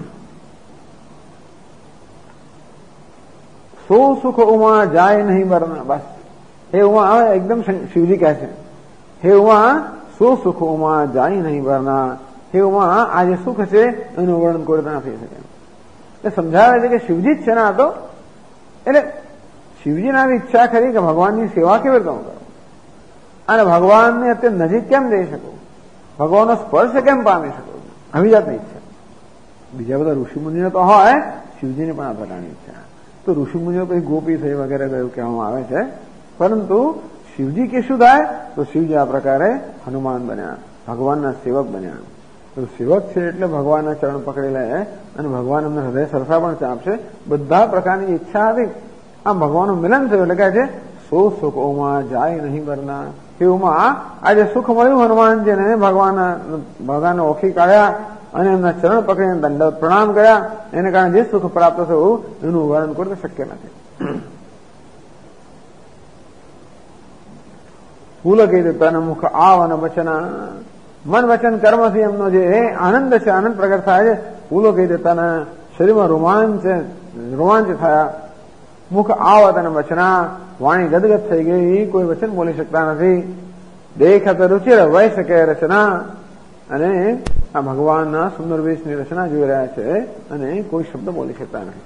સો સુખ ઉમા જાય નહીં બરના, બસ હે ઉમા આવે એકદમ શિવજી કહે છે હે ઉમા સો સુખ ઉમા જાય નહીં બરના. હે ઉમા આ જે સુખ છે એનું વર્ણન કોઈ ના થઈ શકે. એ સમજાવે છે કે શિવજી જ છે ને આ તો. એટલે શિવજીને આવી ઈચ્છા કરી કે ભગવાનની સેવા કેવી રીતે કરો અને ભગવાનને અત્યંત નજીક કેમ જઈ શકો, ભગવાનનો સ્પર્શ કેમ પામી શકો, આવી જાતની ઈચ્છા. બીજા બધા ઋષિમુનિઓ તો હોય, શિવજીને પણ આ પ્રકારની ઈચ્છા. તો ઋષિમુનિઓ પછી ગોપી થઈ વગેરે કયું કહેવામાં આવે છે, પરંતુ શિવજી કે શું થાય તો શિવજી આ પ્રકારે હનુમાન બન્યા, ભગવાનના સેવક બન્યા. તો સેવક છે એટલે ભગવાનના ચરણ પકડી લે અને ભગવાન એમને હૃદય સરસા પણ ચાપશે. બધા પ્રકારની ઈચ્છા હતી. આમ ભગવાનનું મિલન થયું એટલે કહે છે સો સુખ ઓમાં જાય નહીં બરના. એમાં આ જે સુખ મળ્યું હનુમાનજીને ભગવાનને ઓળખી કાઢ્યા અને એમના ચરણ પકડીને દંડવત પ્રણામ કર્યા, એને કારણે જે સુખ પ્રાપ્ત થયું એનું વર્ણન કરવું શક્ય નથી. પુલકિત તન મુખ આવન વચના, મન વચન કર્મથી એમનો જે આનંદ છે, આનંદ પ્રગટ થાય છે. પુલકિત તન, શરીરમાં રોમાંચ થયા. મુખ આવત અને વચના, વાણી ગદગદ થઈ ગઈ, કોઈ વચન બોલી શકતા નથી. દેખત રુચિર વય શકે રચના, અને આ ભગવાનના સુંદર વેશની રચના જોઈ રહ્યા છે અને કોઈ શબ્દ બોલી શકતા નથી.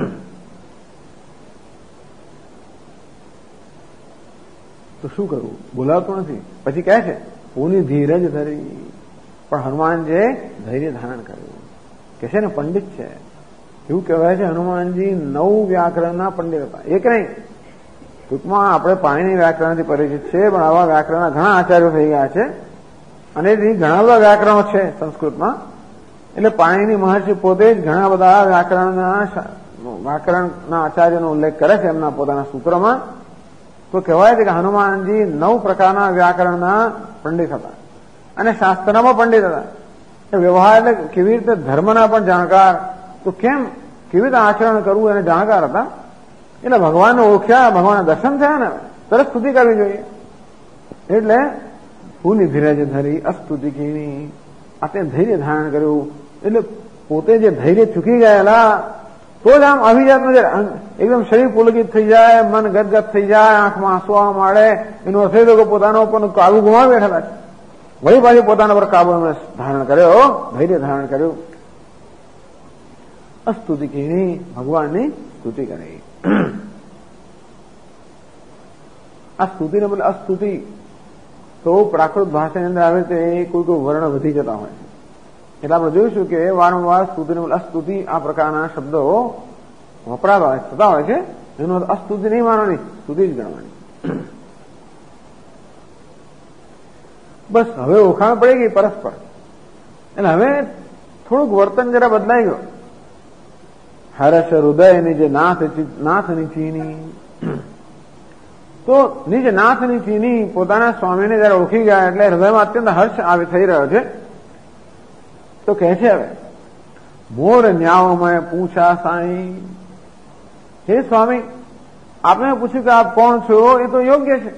તો શું કરવું, બોલાવતું નથી. પછી કહે છે પૂની ધીરજ ધરી, પણ હનુમાનજીએ ધૈર્ય ધારણ કર્યું. કે છે ને પંડિત છે, એવું કહેવાય છે હનુમાનજી 9 વ્યાકરણના પંડિત હતા. એક નહીં, ટૂંકમાં આપણે પાણીની વ્યાકરણથી પરિચિત છે, પણ આવા વ્યાકરણના ઘણા આચાર્યો થઈ ગયા છે અને એથી ઘણા બધા વ્યાકરણો છે સંસ્કૃતમાં. એટલે પાણીની મહર્ષિ પોતે જ ઘણા બધા વ્યાકરણના આચાર્યનો ઉલ્લેખ કરે છે એમના પોતાના સૂત્રોમાં. તો કહેવાય છે કે હનુમાનજી 9 પ્રકારના વ્યાકરણના પંડિત હતા અને શાસ્ત્રમાં પંડિત હતા. વ્યવહાર એટલે કેવી રીતે ધર્મના પણ જાણકાર, તો કેવી રીતે આચરણ કરવું એને જાણકાર હતા. એટલે ભગવાનને ઓળખ્યા, ભગવાનના દર્શન થયા ને તરત સ્તુતિ કરવી જોઈએ. એટલે ભૂની ધીરજ ધરી અસ્તુતિ કીની, આ તે ધૈર્ય ધારણ કર્યું. એટલે પોતે જે ધૈર્ય ચૂકી ગયેલા તો જ આમ અભિજાત નજર એકદમ શરીર પુલકિત થઈ જાય, મન ગદગદ થઈ જાય, આંખમાં આંસુ આવવા માંડે. એનો અર્થ એ કે પોતાના ઉપર કાબુ ગુમાવી બેઠેલા છે. વળી પાછી પોતાના પર કાબુ ધારણ કર્યો, ધૈર્ય ધારણ કર્યું. અસ્તુતિ કહી ભગવાનની સ્તુતિ કરી. આ સ્તુતિને બદલે અસ્તુતિ તો પ્રાકૃત ભાષાની અંદર આવે તે કોઈ કોઈ વર્ણ વધી જતા હોય છે. એટલે આપણે જોઈશું કે વારંવાર સ્તુતિને બદલે અસ્તુતિ આ પ્રકારના શબ્દો વપરાતા થતા હોય છે. એનો અસ્તુતિ નહીં માનવાની, સ્તુતિ જ ગણવાની. બસ હવે ઓળખાણ પડી ગઈ પરસ્પર. એટલે હવે થોડુંક વર્તન જરા બદલાઈ ગયું. હર્ષ હૃદય નિજ નાથની ચીની, તો નિજ નાથની ચીની પોતાના સ્વામીને જયારે ઓળખી ગયા એટલે હૃદયમાં અત્યંત હર્ષ આવે થઈ રહ્યો છે. તો કહે છે હવે મોર ન્યાઓ મેં પૂછા સાઈ, હે સ્વામી આપને પૂછ્યું કે આપ કોણ છો એ તો યોગ્ય છે.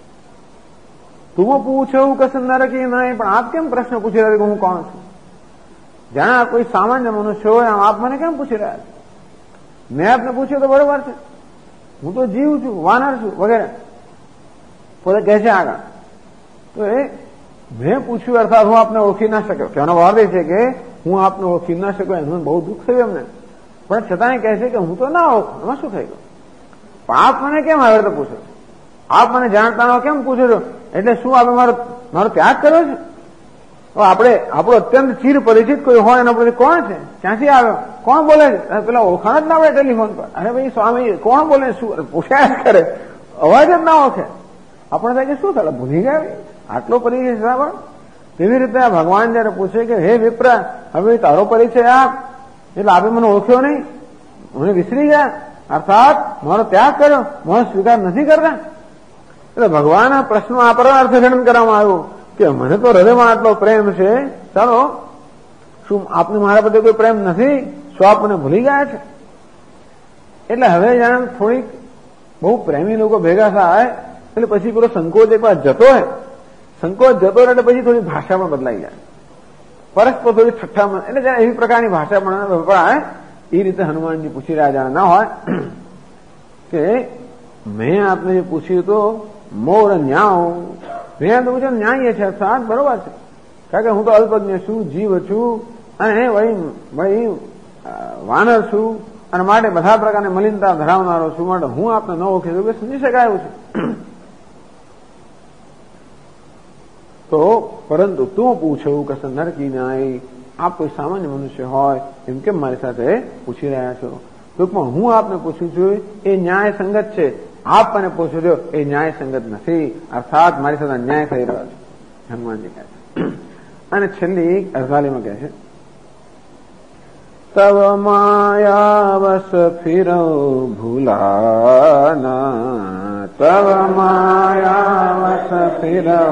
તું પૂછો કસન નરકી નહીં, પણ આપ કેમ પ્રશ્ન પૂછી રહ્યા કે હું કોણ છું? જાણે આપ કોઈ સામાન્ય મનુષ્ય હોય આપ મને કેમ પૂછી રહ્યા છો? મેં આપને પૂછ્યું તો બરોબર છે, હું તો જીવ છું, વાનર છું વગેરે પોતે કહે છે આગળ. તો એ મેં પૂછ્યું અર્થાત હું આપને ઓળખી ના શક્યો. કહેવાનો ભાવ એ છે કે હું આપને ઓળખી ના શક્યો એનું બહુ દુઃખ થયું એમને, પણ છતાંય કહે છે કે હું તો ના ઓળખું. એમાં શું થઈ ગયું? પણ આપ મને કેમ આવી રીતે પૂછો છો? આપ મને જાણતા કેમ પૂછો છો? એટલે શું આપે મારો ત્યાગ કર્યો છે? આપણે આપણો અત્યંત ચીર પરિચિત કોઈ હોય એના પછી કોણ છે, ક્યાંથી આવ્યો, કોણ બોલે છે? પેલા ઓળખાણ જ ના આવે ટેલિફોન પર. અરે ભાઈ સ્વામી કોણ બોલે? શું પૂછ્યા જ કરે, અવાજ જ ના ઓળખે. આપણે થાય કે શું થાય, ભૂલી ગયા આટલો પરિચય બરાબર. તેવી રીતે આ ભગવાન જયારે પૂછે કે હે વિપ્ર હવે તારો પરિચય આપ, એટલે આપે મને ઓળખ્યો નહીં, મને વિસરી ગયા, અર્થાત મારો ત્યાગ કર્યો, મારો સ્વીકાર નથી કરતા. એટલે ભગવાન આ પ્રશ્નો આ પર અર્થઘટન કરવામાં આવ્યું કે મને તો હૃદયમાં આટલો પ્રેમ છે, ચાલો શું આપને મારા પ્રત્યે કોઈ પ્રેમ નથી? શું આપ મને ભૂલી ગયા છે? એટલે હવે જાણે થોડીક બહુ પ્રેમી લોકો ભેગા થાય એટલે પછી પેલો સંકોચ એક વાર જતો હોય, સંકોચ જતો એટલે પછી થોડી ભાષા પણ બદલાઈ જાય, પરસ્પર થોડી ઠઠ્ઠામાં, એટલે જયારે એવી પ્રકારની ભાષા પણ વપરાય. એ રીતે હનુમાનજી પૂછી રહ્યા જાણે ના હોય કે મેં આપને જે પૂછ્યું તો મોર ન્યાઓ, મેં તો પૂછ્યું ન્યાય છે, અર્થાત બરોબર છે, કારણ કે હું તો અલ્પજ્ઞ છું, જીવ છું, અને વળી વાનર છું, અને માટે બધા પ્રકારની મલિનતા ધરાવનારો છું, માટે હું આપને ન ઓળખી શકું સમજી શકાય એવું છે. તો પરંતુ તું પૂછવું કે નરકી ન્યાય, આપ કોઈ સામાન્ય મનુષ્ય હોય એમ કેમ મારી સાથે પૂછી રહ્યા છો? ટૂંકમાં હું આપને પૂછું છું એ ન્યાય સંગત છે, આપ મને પૂછો છો એ ન્યાય સંગત નથી, અર્થાત મારી સાથે અન્યાય થઈ રહ્યો છે, હનુમાનજી કહે છે. અને છેલ્લી અર્ધાલીમાં કહે છે તવ માયાવશ ફિરો ભૂલાના, તવ માયાવશ ફિરો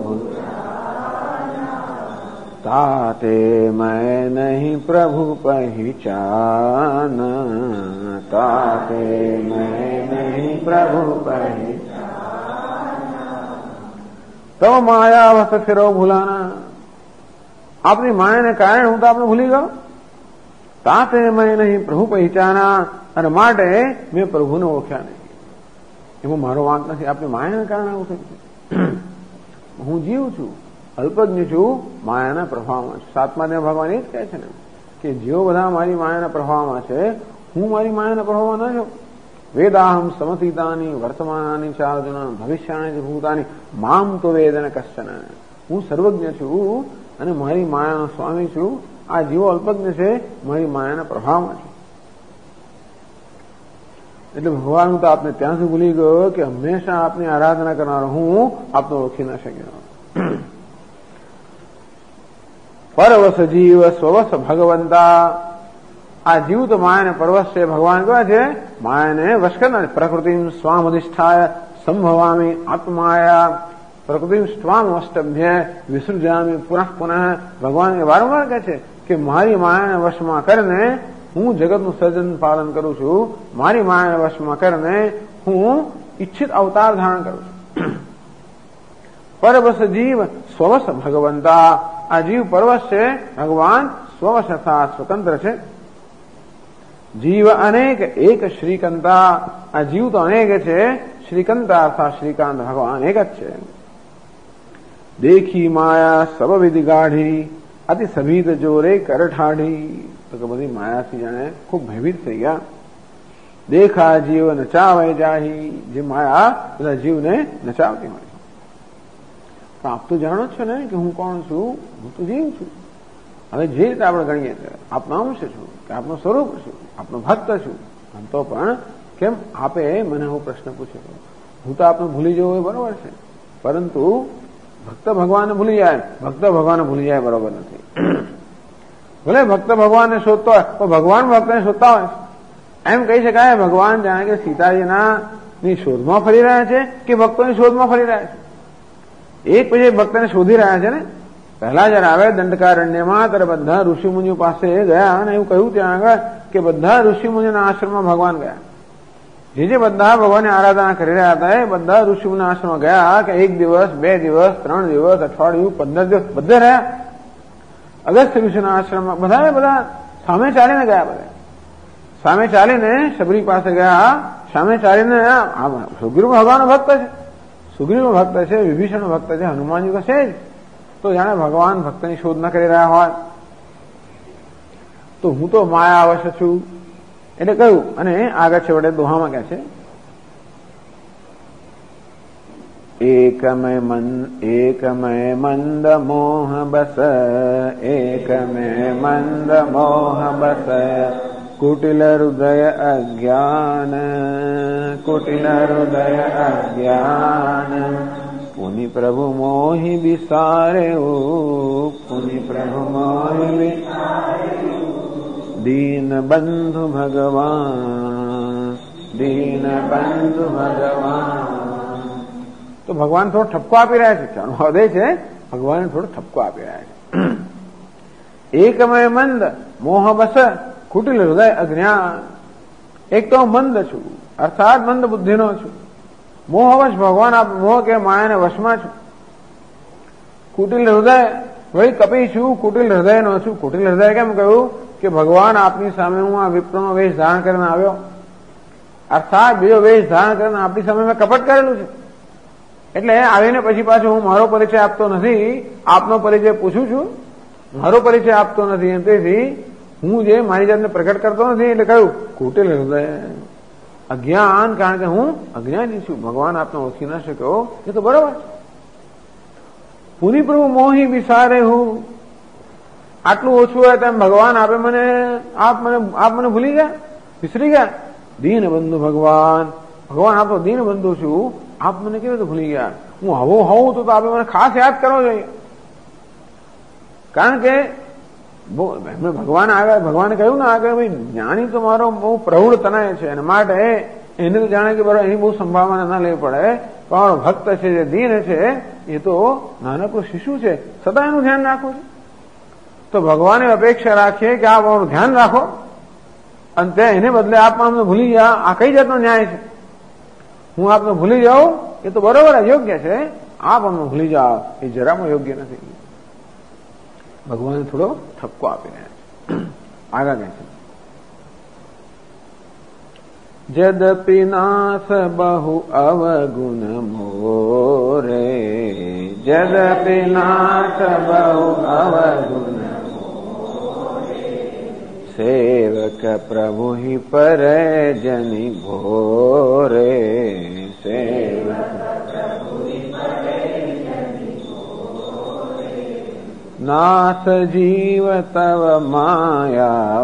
ताते मैं नहीं प्रभु पहचान, ताते मैं नहीं प्रभु पहचान, तो मायावश फिरो भूलाना, આપની માયાને કારણે હું તો આપને ભૂલી ગયો. તાતે મેં નહીં પ્રભુ પહેચાના, અને માટે મેં પ્રભુને ઓળખ્યા નહીં. એમાં મારો વાંક નથી, આપની માયાને કારણે આવું થયું છે. હું જીવ છું, અલ્પજ્ઞ છું, માયાના પ્રભાવમાં છું. સાતમા દેવ ભગવાન એ જ કહે છે ને કે જેઓ બધા મારી માયાના પ્રભાવમાં છે, હું મારી માયાના પ્રભાવમાં ન છું. વેદાહમ સમતીતાની વર્તમાનાની ચાર્જના ભવિષ્યાની ભૂતાની મામ તો વેદન કશ્ચન, હું સર્વજ્ઞ છું અને મારી માયાનો સ્વામી છું. આ જીવો અલ્પજ્ઞ છે, મારી માયાના પ્રભાવમાં છે. એટલે ભગવાન હું તો આપને ત્યાં સુધી ભૂલી ગયો કે હંમેશા આપની આરાધના કરનારો હું આપને ઓળખી ના શક્યો. પરવશ જીવ સ્વવશ ભગવંતા, આ જીવ તો માયાને પરવશ છે. ભગવાન કહે છે માયાને વશ કરનાર. પ્રકૃતિ સ્વામધિષ્ઠાય સંભવામી આત્માયા, પ્રકૃતિ સ્વામ અષ્ટભ્ય વિસૃજામી પુનઃ પુનઃ. ભગવાન વારંવાર કહે છે કે મારી માયાને વશમાં કરીને હું જગતનું સર્જન પાલન કરું છું, મારી માયાને વશમાં કરીને હું ઈચ્છિત અવતાર ધારણ કરું છું. પરવશ જીવ સ્વવશ ભગવંતા, આ જીવ પરવશ છે, ભગવાન સ્વવશ અર્થાત સ્વતંત્ર છે. જીવ અનેક એક શ્રીકંતા. આ જીવ તો અનેક છે, શ્રીકંતા અર્થાત શ્રીકાંત ભગવાન એક જ છે. દેખી માયા સબ વિધિ ગાઢી, અતિ સભીત જોરે કર ઠાઢી. તો કે બધી માયાથી જાણે ખૂબ ભયભીત થઈ ગયા. દેખા જીવ નચાવે જાહી, જે માયા બધા જીવને નચાવતી હોય છે. તો આપ તો જાણો છો ને કે હું કોણ છું? હું તો જીવ છું. હવે જે રીતે આપણે ગણીએ છીએ, આપનો અંશ છું કે આપનું સ્વરૂપ છું, આપનો ભક્ત છું, તો પણ કેમ આપે મને એવો પ્રશ્ન પૂછ્યો? હું તો આપને ભૂલી જવું એ બરોબર છે, પરંતુ ભક્ત ભગવાનને ભૂલી જાય, ભક્ત ભગવાનને ભૂલી જાય બરોબર નથી. ભલે ભક્ત ભગવાનને શોધતો હોય તો ભગવાન ભક્તને શોધતા હોય. એમ કહી શકાય ભગવાન જાણે કે સીતાજીના ની શોધમાં ફરી રહ્યા છે કે ભક્તોની શોધમાં ફરી રહ્યા છે. એક પછી ભક્તને શોધી રહ્યા છે ને. પહેલા જયારે આવે દંડકારણ્યમાં ત્યારે બધા ઋષિમુનિઓ પાસે ગયા અને એવું કહ્યું ત્યાં આગળ કે બધા ઋષિમુનિના આશ્રમમાં ભગવાન ગયા. જે બધા ભગવાનની આરાધના કરી રહ્યા હતા એ બધા ઋષિમુનિના આશ્રમમાં ગયા કે 1 દિવસ 2 દિવસ 3 દિવસ અઠવાડિયું 15 દિવસ બધે રહ્યા. અગસ્ત્ય ઋષિના આશ્રમમાં બધા સામે ચાલીને ગયા. બધા સામે ચાલીને શબરી પાસે ગયા. સામે ચાલીને સુગ્રીવ ભગવાનનો ભક્ત છે, સુગ્રીવ ભક્ત છે, વિભીષણ ભક્ત છે, હનુમાનજી તો છે જ. તો જાણે ભગવાન ભક્તની શોધ ન કરી રહ્યા હોય. તો હું તો માયા અવશ્ય છું એટલે કહ્યું. અને આગળ છેવટે દોહામાં કહે છે એકમય મંદ મોહ બસ, એકમય મંદ મોહ બસ, કુટિલ હૃદય અજ્ઞાન, કુટિલ હૃદય અજ્ઞાન, પુનિ પ્રભુ મોહી બિસારે, પુનિ પ્રભુ મોહી બિસારે, દીન બંધુ ભગવાન, દીન બંધુ ભગવાન. તો ભગવાન થોડો ઠપકો આપી રહ્યા છે. હૃદય છે ભગવાન થોડો ઠપકો આપી રહ્યા છે. એકમય મંદ મોહ બસ, કુટિલ હૃદય અજ્ઞાન. એક તો મંદ છું અર્થાત મંદ બુદ્ધિનો છું. મોહવશ ભગવાન આપ મોહ કે માયાને વશમાં છું. કુટિલ હૃદય વળી કપી છું, કુટિલ હૃદયનો છું. કુટિલ હૃદય કેમ કહ્યું કે ભગવાન આપની સામે હું આ વિપ્રનો વેશ ધારણ કરીને આવ્યો, અર્થાત બીજો વેશ ધારણ કરીને આપણી સામે મેં કપટ કરેલું છે. એટલે આવીને પછી પાછો હું મારો પરિચય આપતો નથી, આપનો પરિચય પૂછું છું, મારો પરિચય આપતો નથી. તેથી હું જે મારી જાતને પ્રગટ કરતો નથી. એટલે કહ્યું કુટિલ હૃદય અજ્ઞાન, કારણ કે હું અજ્ઞાની છું. ભગવાન આપને ઓળખી ન શક્યો એ તો બરોબર. પુનિ પ્રભુ મોહી બિસારે હું. આટલું ઓછું હોય તેમ ભગવાન આપ મને ભૂલી ગયા, વિસરી ગયા. દીન બંધુ ભગવાન, ભગવાન આપ તો દીન બંધુ છું, આપ મને કેવી રીતે ભૂલી ગયા? હું હવો હોઉં તો આપે મને ખાસ યાદ કરવો જોઈએ. કારણ કે ભગવાન આગળ ભગવાને કહ્યું ને આગળ ભાઈ જ્ઞાની તો મારો બહુ પ્રૌઢ તનય છે, અને માટે એને તો જાણે કે બરાબર એની બહુ સંભાવના ના લેવી પડે. પણ ભક્ત છે જે દીન છે એ તો નાનકડું શિશુ છે, સદા એનું ધ્યાન રાખવું છે. તો ભગવાને અપેક્ષા રાખીએ કે આપ અમારું ધ્યાન રાખો, અને તે એને બદલે આપ પણ અમને ભૂલી ગયા. આ કઈ જાતનો ન્યાય છે? હું આપને ભૂલી જાઉં એ તો બરોબર યોગ્ય છે, આપ અમને ભૂલી જાઓ એ જરામાં યોગ્ય નથી. ભગવાને થોડો ઠપકો આપીને આગળ કહે છે જદપિ નાથ બહુ અવગુણ મોરે, જદપિ નાથ બહુ અવગુણ મોરે, સેવક પ્રભુ હિ પર જની ભોરે, સેવક પ્રભુ હિ પર જની ભોરે, નાથ જીવ તવ માયા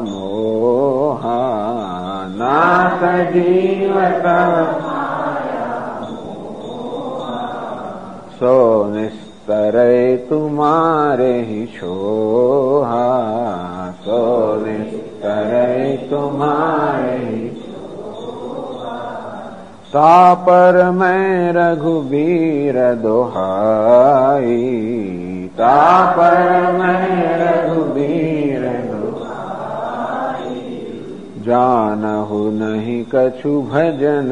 મોહા, નાથ જીવ તવ માયા મોહા, સો નિસ્તરે તુમારે હિ છોહા, સો નિસ્તરે તુમારે હિ છોહા, તાપર મેં રઘુબીર દોહાઈ, તાપર મેં રઘુબીર દોહાઈ, जानहु नहीं कछु भजन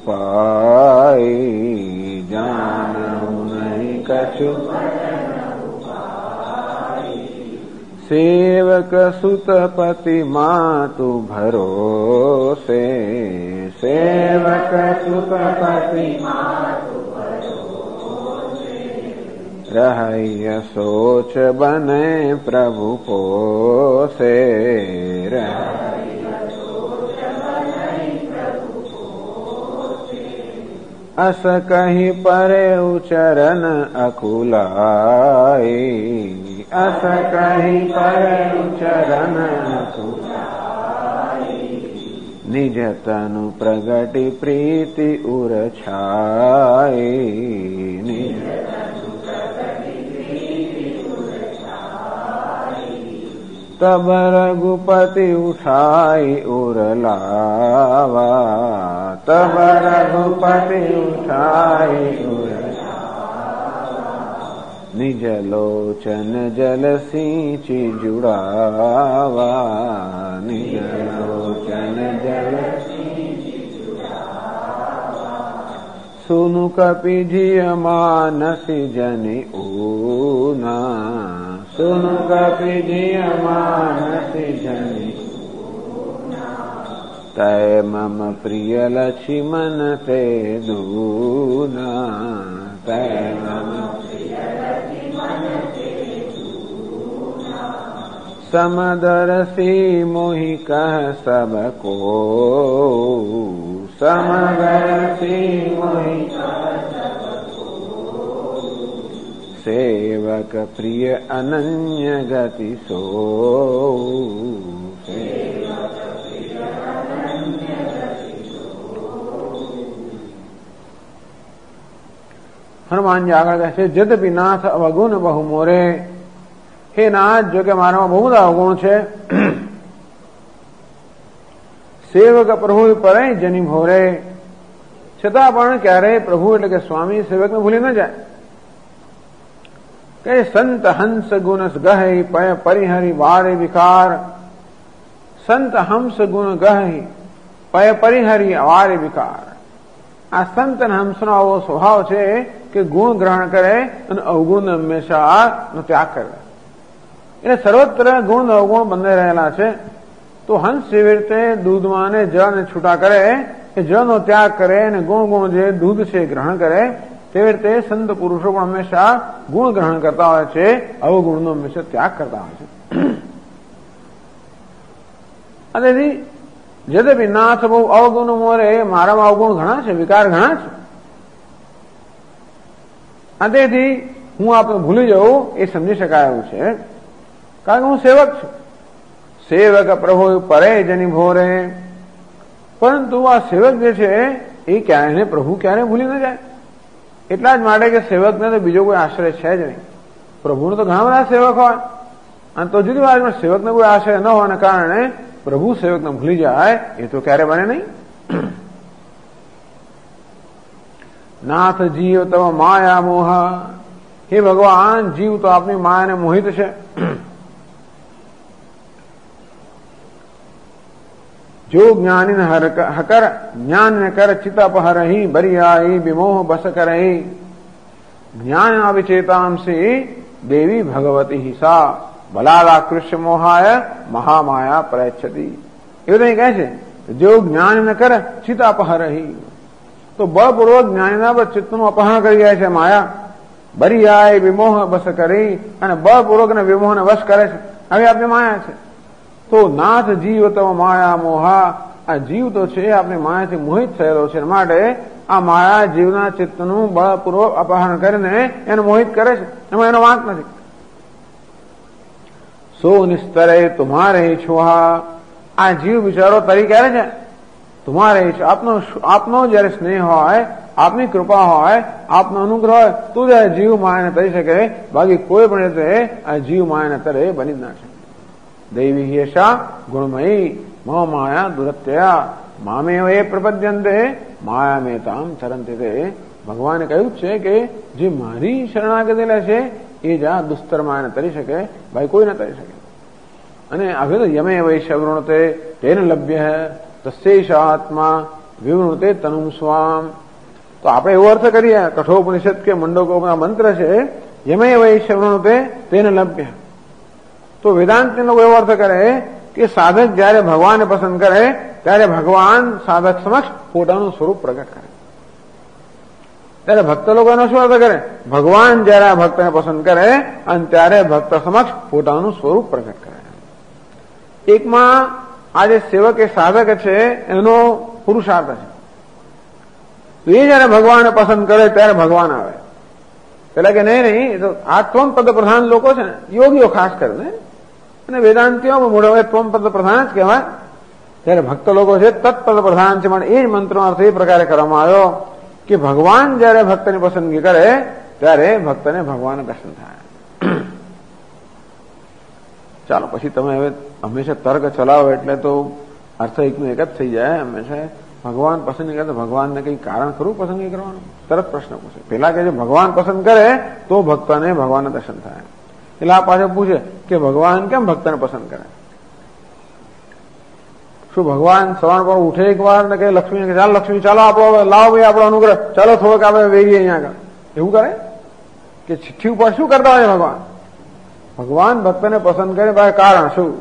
उपाय, जानहु नहीं कछु भजन उपाय, सेवक सुतपति मातु भरोसे, सेवक सुतपति रहय सोच बने प्रभु पोसे, अस कहीं परे चरण अकुलाई, अस कहीं परे चरण अकुलाई, निज तनु प्रगति प्रीति उर छाई, निज तब रघुपति उठाई उर लावा, तब रघुपति उठाई उर निज लोचन जल सींचि जुड़ावा, निज लोचन जल सुनु कपि जिय मानसी जनि ऊना, सुनु कपि जिय मानसी जनि तय मम प्रिय लक्ष्मण ते दूना, तय मम समदरसी मोहि कह सब को, समदरसी मोहि सेवक प्रिय अनन्य गति सो, हनुमान जी આગળ કહે છે यद्यपि नाथ अवगुण बहु मोरे, हे नाथ जो કે મારામાં બહુ બધા અવગુણ છે, સેવક પ્રભુ પરે જની ભોરે, છતાં પણ ક્યારેય પ્રભુ એટલે કે સ્વામી સેવકને ભૂલી ન જાય. કે સંત હંસ ગુણ ગહી પય પરિહરી વારે વિકાર, સંત હંસ ગુણ ગહી પય પરિહરી વારે વિકાર. આ સંત અને હંસનો આવો સ્વભાવ છે કે ગુણ ગ્રહણ કરે અને અવગુણ હંમેશા નો ત્યાગ કરે. એટલે સર્વત્ર ગુણ અવગુણ બંને રહેલા છે. તો હંસ જેવી રીતે દૂધમાં ને જળને છૂટા કરે, એ જળનો ત્યાગ કરે અને ગુણ જે દૂધ છે ગ્રહણ કરે, તેવી રીતે સંત પુરુષો પણ હંમેશા ગુણ ગ્રહણ કરતા હોય છે, અવગુણનો હંમેશા ત્યાગ કરતા હોય છે. અને यद्यपि नाथ બહુ અવગુણ મોરે, મારામાં અવગુણ ઘણા છે, વિકાર ઘણા છે, અને તેથી હું આપને ભૂલી જવું એ સમજી શકાય એવું છે, કારણ કે હું સેવક છું. સેવક પ્રભુ પરે જની ભોરે, પરંતુ આ સેવક જે છે એ ક્યારેય પ્રભુ ક્યારે ભૂલી ન જાય. એટલા જ માટે કે સેવકને તો બીજો કોઈ આશ્રય છે જ નહીં. પ્રભુને તો ઘણા બધા સેવક હોય, અને તો જુદી વાત સેવકને કોઈ આશ્રય ન હોવાને કારણે પ્રભુ સેવકને ભૂલી જાય એ તો ક્યારે બને નહીં. નાથ જીવ તવ માયા મોહ, હે ભગવાન જીવ તો આપની માયાને મોહિત છે. જો જ્ઞાની હકર જ્ઞાન ને કર ચિતપહરહી, બરિયાઈ વિમોહ બસ કરહી, જ્ઞાન અવિચેતાંસી દેવી ભગવતી હિસા, બલાલા કૃષ્ણ મોહાય મહામાયા પ્રયચ્છતી. એવું નહીં કહે છે, જો જ્ઞાન ન કર ચિત અપહરહી, તો બળપૂર્વક જ્ઞાનીના પર ચિત્તનું અપહરણ કરી જાય છે માયા. બરિયાય વિમોહ બસ કરી, અને બળપૂર્વક ને વિમોહને વશ કરે છે. હવે આપણી માયા છે. તો નાથ જીવ તો માયા મોહા, આ જીવ તો છે આપણી માયાથી મોહિત થયેલો છે, માટે આ માયા જીવના ચિત્તનું બળપૂર્વક અપહરણ કરીને એને મોહિત કરે છે. એમાં એનો વાંક નથી. સો નિસ્તરે તુમ્હારે છુહા, આ જીવ બિચારો તરી ક્યારે છે? તુમ્હારે આપનો જયારે સ્નેહ હોય, આપની કૃપા હોય, આપનો અનુગ્રહ હોય, તો જયારે જીવ માયાને તરી શકે. બાકી કોઈ પણ રીતે આ જીવ માયાને તરે બની જ ના શકે. દૈવી યશા ગુણમયી મો માયા દુરત્યા, મામેવ એ પ્રપદ્યંતે માયા મેં તામ ચરંતે. ભગવાને કહ્યું છે કે જે મારી શરણાગતિ લે છે એ જ આ દુસ્તર માયાને તરી શકે, ભાઈ કોઈ ન તરી શકે. અને હવે તો યમે વૈશ્ય વૃણતે તેન લભ્ય તસ્યૈષ આત્મા વિવૃણતે તનુમ સ્વામ. તો આપણે એવો અર્થ કરીએ, કઠોપનિષદ કે મંડોકો મંત્ર છે, યમે વૈશ્ય વૃણતે તેન લભ્ય. તો વેદાંતિ લોકો એવો અર્થ કરે કે સાધક જયારે ભગવાનને પસંદ કરે ત્યારે ભગવાન સાધક સમક્ષ પોતાનું સ્વરૂપ પ્રગટ કરે. ત્યારે ભક્ત લોકો એનો શું અર્થ કરે? ભગવાન જયારે આ ભક્તને પસંદ કરે અને ત્યારે ભક્ત સમક્ષ પોતાનું સ્વરૂપ પ્રગટ કરે. એકમાં આ જે સેવક એ સાધક છે એનો પુરુષાર્થ છે. તો એ જયારે ભગવાનને પસંદ કરે ત્યારે ભગવાન આવે. પેલા કે નહીં તો આ ત્વમ પદ પ્રધાન લોકો છે ને, યોગીઓ ખાસ કરીને અને વેદાંતિઓ મોટા ત્વમ પદ પ્રધાન જ કહેવાય. ત્યારે ભક્ત લોકો છે તત્પદ પ્રધાન છે. પણ એ જ મંત્રનો અર્થ એ પ્રકારે કરવામાં આવ્યો કે ભગવાન જયારે ભક્તની પસંદગી કરે ત્યારે ભક્તને ભગવાન દર્શન થાય. ચાલો પછી તમે હવે હંમેશા તર્ક ચલાવો એટલે તો અર્થ એકનું એક જ થઈ જાય. હંમેશા ભગવાન પસંદ કરે તો ભગવાનને કઈ કારણ ખરું પસંદગી કરવાનું? તરત પ્રશ્ન પૂછે. પેલા કે ભગવાન પસંદ કરે તો ભક્તને ભગવાનના દર્શન થાય. એટલે આ પાછળ પૂછે કે ભગવાન કેમ ભક્તને પસંદ કરે? શું ભગવાન સવાર પર ઉઠે એક વાર ને કે લક્ષ્મી ચાલ લક્ષ્મી ચાલો આપણો લાવો ભાઈ આપણો અનુગ્રહ ચાલો થોડોક આપણે વેરીએ અહીંયા આગળ એવું કરે કે ચિઠ્ઠી ઉપર શું કરતા હોય ભગવાન? ભગવાન ભક્તને પસંદ કરે ભાઈ કારણ શું?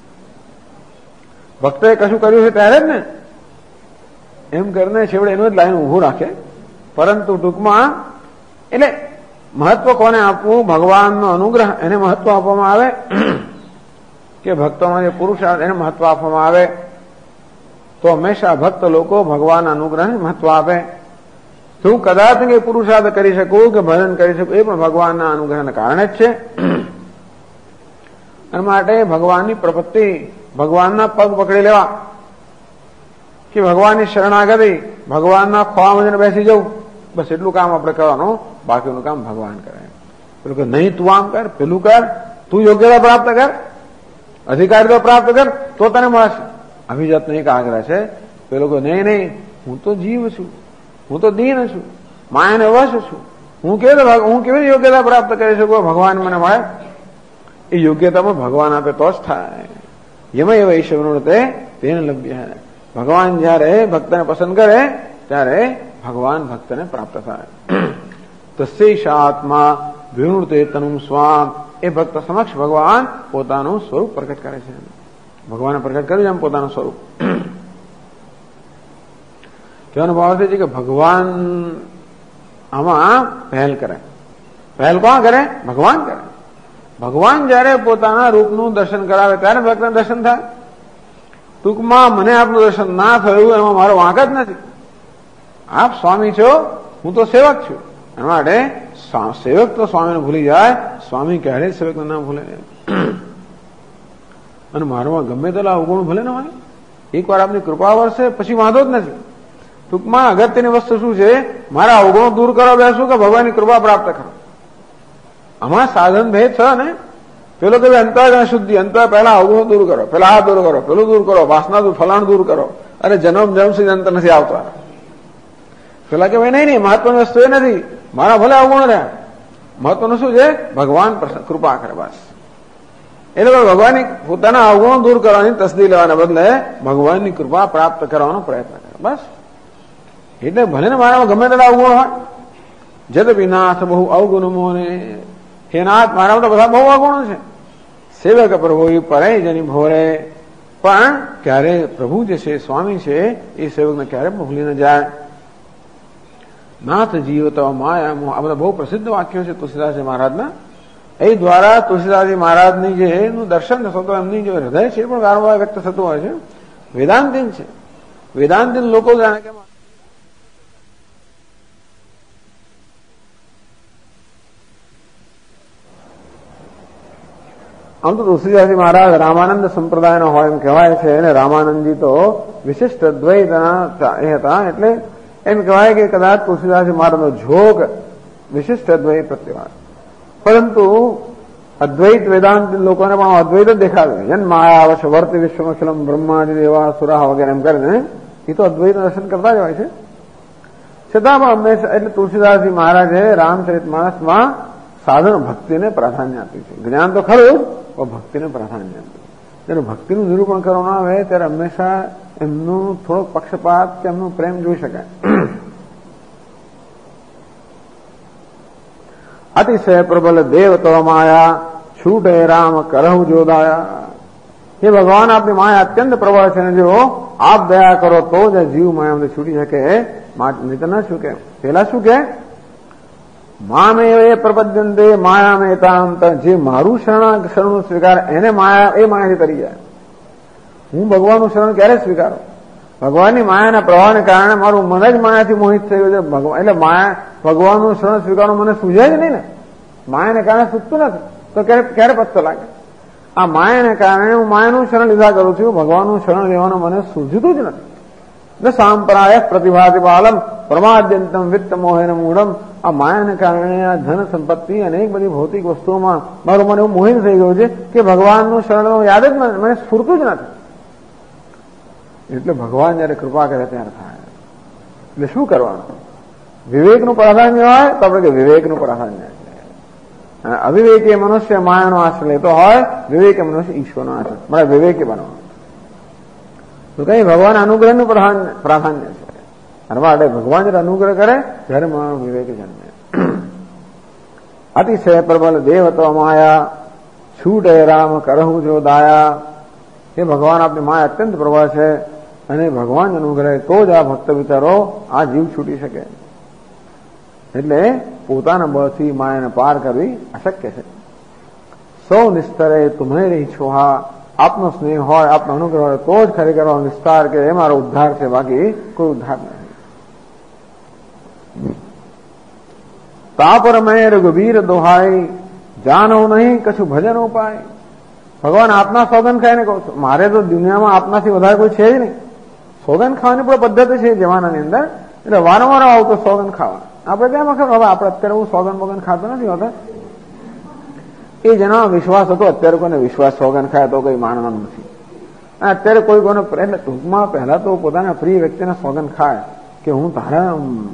ભક્તે કશું કર્યું છે ત્યારે જ ને એમ કરીને છેવડે એનું જ લાઈન ઉભું રાખે. પરંતુ ટૂંકમાં એટલે મહત્વ કોને આપવું? ભગવાનનો અનુગ્રહ એને મહત્વ આપવામાં આવે કે ભક્તોમાં જે પુરુષાર્થ એને મહત્વ આપવામાં આવે? તો હંમેશા ભક્ત લોકો ભગવાનના અનુગ્રહને મહત્વ આપે. હું કદાચ કે પુરુષાર્થ કરી શકું કે ભજન કરી શકું એ પણ ભગવાનના અનુગ્રહના કારણે જ છે. અને માટે ભગવાનની પ્રપત્તિ, ભગવાનના પગ પકડી લેવા કે ભગવાનની શરણાગતિ, ભગવાનના ખોળામાં બેસી જવું, બસ એટલું કામ આપણે કરવાનું. બાકીનું કામ ભગવાન કરે. પેલું કે નહીં તું આમ કર, પેલું કર, તું યોગ્યતા પ્રાપ્ત કર, અધિકારીતા પ્રાપ્ત કર તો તને મળશે. અભિજાતનો એક આગ્રહ છે. પેલો કે નહીં નહીં હું તો જીવ છું, હું તો દીન છું, માયાને વશ છું, હું કેવી યોગ્યતા પ્રાપ્ત કરી શકું ભગવાન મને મળે? એ યોગ્યતામાં ભગવાન આપે તો જ થાય. યમય વૈશ્વનૃતે તેને લભ્ય. ભગવાન જયારે ભક્તને પસંદ કરે ત્યારે ભગવાન ભક્તને પ્રાપ્ત થાય. તસ્યૈષાત્મા વિવૃતે તનુમ સ્વામ. એ ભક્ત સમક્ષ ભગવાન પોતાનું સ્વરૂપ પ્રગટ કરે છે. ભગવાને પ્રગટ કર્યું એમ પોતાનું સ્વરૂપ. કહેવાનો ભાવ છે કે ભગવાન આમાં પહેલ કરે. પહેલ કોણ કરે? ભગવાન કરે. ભગવાન જયારે પોતાના રૂપનું દર્શન કરાવે ત્યારે ભક્તને દર્શન થાય. ટૂંકમાં મને આપનું દર્શન ના થયું એમાં મારો વાંક જ નથી. આપ સ્વામી છો, હું તો સેવક છું. એના માટે સેવક તો સ્વામીને ભૂલી જાય, સ્વામી ક્યારેય સેવકને ના ભૂલે. અને મારામાં ગમે તેલા અવગુણ ભલે ને હોય, એકવાર આપની કૃપા વરસે પછી વાંધો જ નથી. ટૂંકમાં અગત્યની વસ્તુ શું છે? મારા અવગુણો દૂર કરવા બેસું કે ભગવાનની કૃપા પ્રાપ્ત કરો? આમાં સાધન ભેદ છે ને. પેલો કે અંતર શુદ્ધિ, અંતર પહેલા અવગુણો દૂર કરો, પેલા આ દૂર કરો, પેલું દૂર કરો, વાસના દૂર, ફલાણ દૂર કરો. અરે જન્મ સુધી અંતર નથી આવતા. પેલા કે ભાઈ નહીં મહત્વની વસ્તુ એ નથી, મારા ભલે અવગુણ રહ્યા, મહત્વનું શું છે? ભગવાન કૃપા કરે બસ. એ લોકો ભગવાનની પોતાના અવગુણો દૂર કરવાની તસ્દી લેવાના બદલે ભગવાનની કૃપા પ્રાપ્ત કરવાનો પ્રયત્ન કરે બસ. એટલે ભલે ને મારામાં ગમે તેટલા અવગુણ હોય, જદપી નાથ બહુ અવગુણ મોને, હે નાથ મારામાં તો બધા બહુ અવગુણો છે. સેવક પ્રભુ પરે જની ભોરે. પણ ક્યારે પ્રભુ જે છે, સ્વામી છે, એ સેવકને ક્યારે ભૂલી ન જાય. નાથ જીવતો માયા. આ બધા બહુ પ્રસિદ્ધ વાક્યો છે તુલસીદાસજી મહારાજના. એ દ્વારા તુલસીદાસજી મહારાજની જે એનું દર્શન થતું, એમની જે હૃદય છે એ પણ વારંવાર વ્યક્ત થતું હોય છે. વેદાંતિન છે. વેદાંતિન લોકો જાણે કે આમ તો તુલસીદાસજી મહારાજ રામાનંદ સંપ્રદાયનો હોય એમ કહેવાય છે. અને રામાનંદજી તો વિશિષ્ટ દ્વૈતના એ હતા. એટલે એમ કહેવાય કે કદાચ તુલસીદાસજી મહારાજનો જોગ વિશિષ્ટ અદ્વૈત પ્રત્યે. પરંતુ અદ્વૈત વેદાંત લોકોને પણ અદ્વૈત જ દેખાડે. જન્મ આયા વર્ષ વર્ત વિશ્વમખિલમ બ્રહ્માદિ દેવા સુરા વગેરે એમ કરીને એ તો અદ્વૈત દર્શન કરતા જ હોય છે. છતાં પણ હંમેશા એટલે તુલસીદાસજી મહારાજે રામચરિતમાનસમાં સાધન ભક્તિને પ્રાધાન્ય આપ્યું છે. જ્ઞાન તો ખરું પણ ભક્તિને પ્રાધાન્ય આપ્યું. જ્યારે ભક્તિનું નિરૂપણ કરવામાં આવે ત્યારે હંમેશા એમનું થોડોક પક્ષપાત કે એમનું પ્રેમ જોઈ શકાય. અતિશય પ્રબલ દેવ તવ માયા છૂટે રામ કરહુ જોદાયા. હે ભગવાન, આપની માયા અત્યંત પ્રબળ છે અને જો આપ દયા કરો તો જ જીવ માયામાંથી છૂટી શકે, નહીં તો ન છૂટે. પેલા શું કે મામે એ પ્રપદ્યંતે માયા મેતાંત, જે મારું શરણનું સ્વીકાર એને માયા એ માયાથી કરી જાય. હું ભગવાનનું શરણ ક્યારે સ્વીકારું? ભગવાનની માયાના પ્રવાહને કારણે મારું મન જ માયાથી મોહિત થયું છે. એટલે માયા ભગવાનનું શરણ સ્વીકારવું મને સૂઝે જ નહીં ને. માયાને કારણે સૂચતું નથી તો ક્યારે પત્તો લાગે? આ માયાને કારણે હું માયાનું શરણ લીધા કરું છું, ભગવાનનું શરણ લેવાનું મને સૂઝતું જ નથી. ન સાંપ્રાય પ્રતિભાતિ બાલમ પ્રમાદ્યંતમ વિત્ત મોહેન મૂઢમ. આ માયાને કારણે આ ધન સંપત્તિ અનેક બધી ભૌતિક વસ્તુઓમાં મારું મને એવું મોહિત થઈ ગયું છે કે ભગવાનનું શરણ યાદ જ મને સ્ફૂરતું જ નથી. એટલે ભગવાન જયારે કૃપા કરે ત્યારે થાય. એટલે શું કરવાનું? વિવેકનું પ્રાધાન્ય હોય તો આપણે કે વિવેકનું પ્રાધાન્ય છે. અવિવેકી મનુષ્ય માયાનો આશ્રય લેતો હોય, વિવેકી મનુષ્ય ઈશ્વરનો આશ્રય. મારે વિવેકી બનવાનું. તો કઈ ભગવાન અનુગ્રહનું પ્રાધાન્ય છે. અને માટે ભગવાન જયારે અનુગ્રહ કરે ત્યારે મારો વિવેક જન્મે. અતિશય પ્રબલ દેવ તો માયા, છૂટે રામ કરહુ જો દાયા. એ ભગવાન આપની માયા અત્યંત પ્રબળ છે અને ભગવાન અનુગ્રહ તો જ આ ભક્ત વિચારો આ જીવ છૂટી શકે. એટલે પોતાના બળથી માયાને પાર કરવી અશક્ય છે. સૌ નિસ્તરે તુમ્હેરી છોહા. આપનો સ્નેહ હોય, આપનો અનુગ્રહ હોય તો જ ખરેખર નિસ્તાર કે એ મારો ઉદ્ધાર છે, બાકી કોઈ ઉદ્ધાર નથી. તાપર મેં રઘુવીર દોહાઈ, જાનો નહીં કશું ભજન ઉપાય. ભગવાન આપના સોગન ખાઈને કહું છું, મારે તો દુનિયામાં આપનાથી વધારે કોઈ છે જ નહીં. સોગન ખાવાની પણ પદ્ધતિ છે જમાનાની અંદર. એટલે વારંવાર આવતો સોગન ખાવા. આપણે કેમ વખત હવે આપણે અત્યારે હું સોગન બોગન ખાતો નથી હોતા. એ જેના વિશ્વાસ હતો, અત્યારે કોઈને વિશ્વાસ સોગન ખાય તો કઈ માનવાનું નથી. અને અત્યારે કોઈ કોઈને એટલે ટૂંકમાં પહેલા તો પોતાના પ્રિય વ્યક્તિના સોગન ખાય કે હું તારા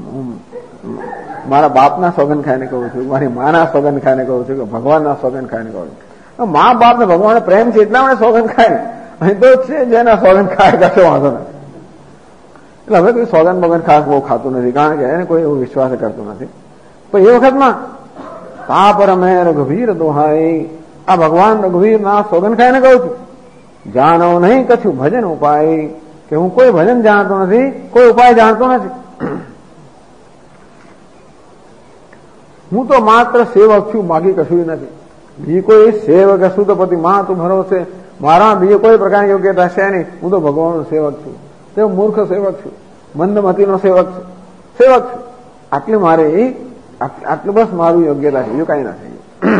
મારા બાપના સોગન ખાઈને કહું છું, મારી માના સોગન ખાઈને કહું છું, કે ભગવાનના સોગન ખાઈને કહું છું. મા બાપ ને ભગવાન પ્રેમ છે એટલા માટે સોગન ખાય. અહીં તો છે જેના સોગન ખાય કશો વાંધો નથી. એટલે હવે કોઈ સોગન બગન ખાસ બહુ ખાતું નથી, કારણ કે એને કોઈ એવો વિશ્વાસ કરતો નથી. પણ એ વખતમાં તાપર મેં રઘુવીર દોહાઈ, આ ભગવાન રઘુવીર ના સોગન ખાઈને કહું છું. જાણો નહીં કશું ભજન ઉપાય, કે હું કોઈ ભજન જાણતો નથી, કોઈ ઉપાય જાણતો નથી. હું તો માત્ર સેવક છું, બાકી કશું નથી. બીજી કોઈ સેવક સુતપતિ માં તું ભરોસે, મારા બીજી કોઈ પ્રકારની યોગ્યતા છે નહીં. હું તો ભગવાનનો સેવક છું, તે મૂર્ખ સેવક છું, મંદમતીનો સેવક છું, આટલી મારી આટલું બસ મારું યોગ્યતા છે, બીજું કઈ નથી.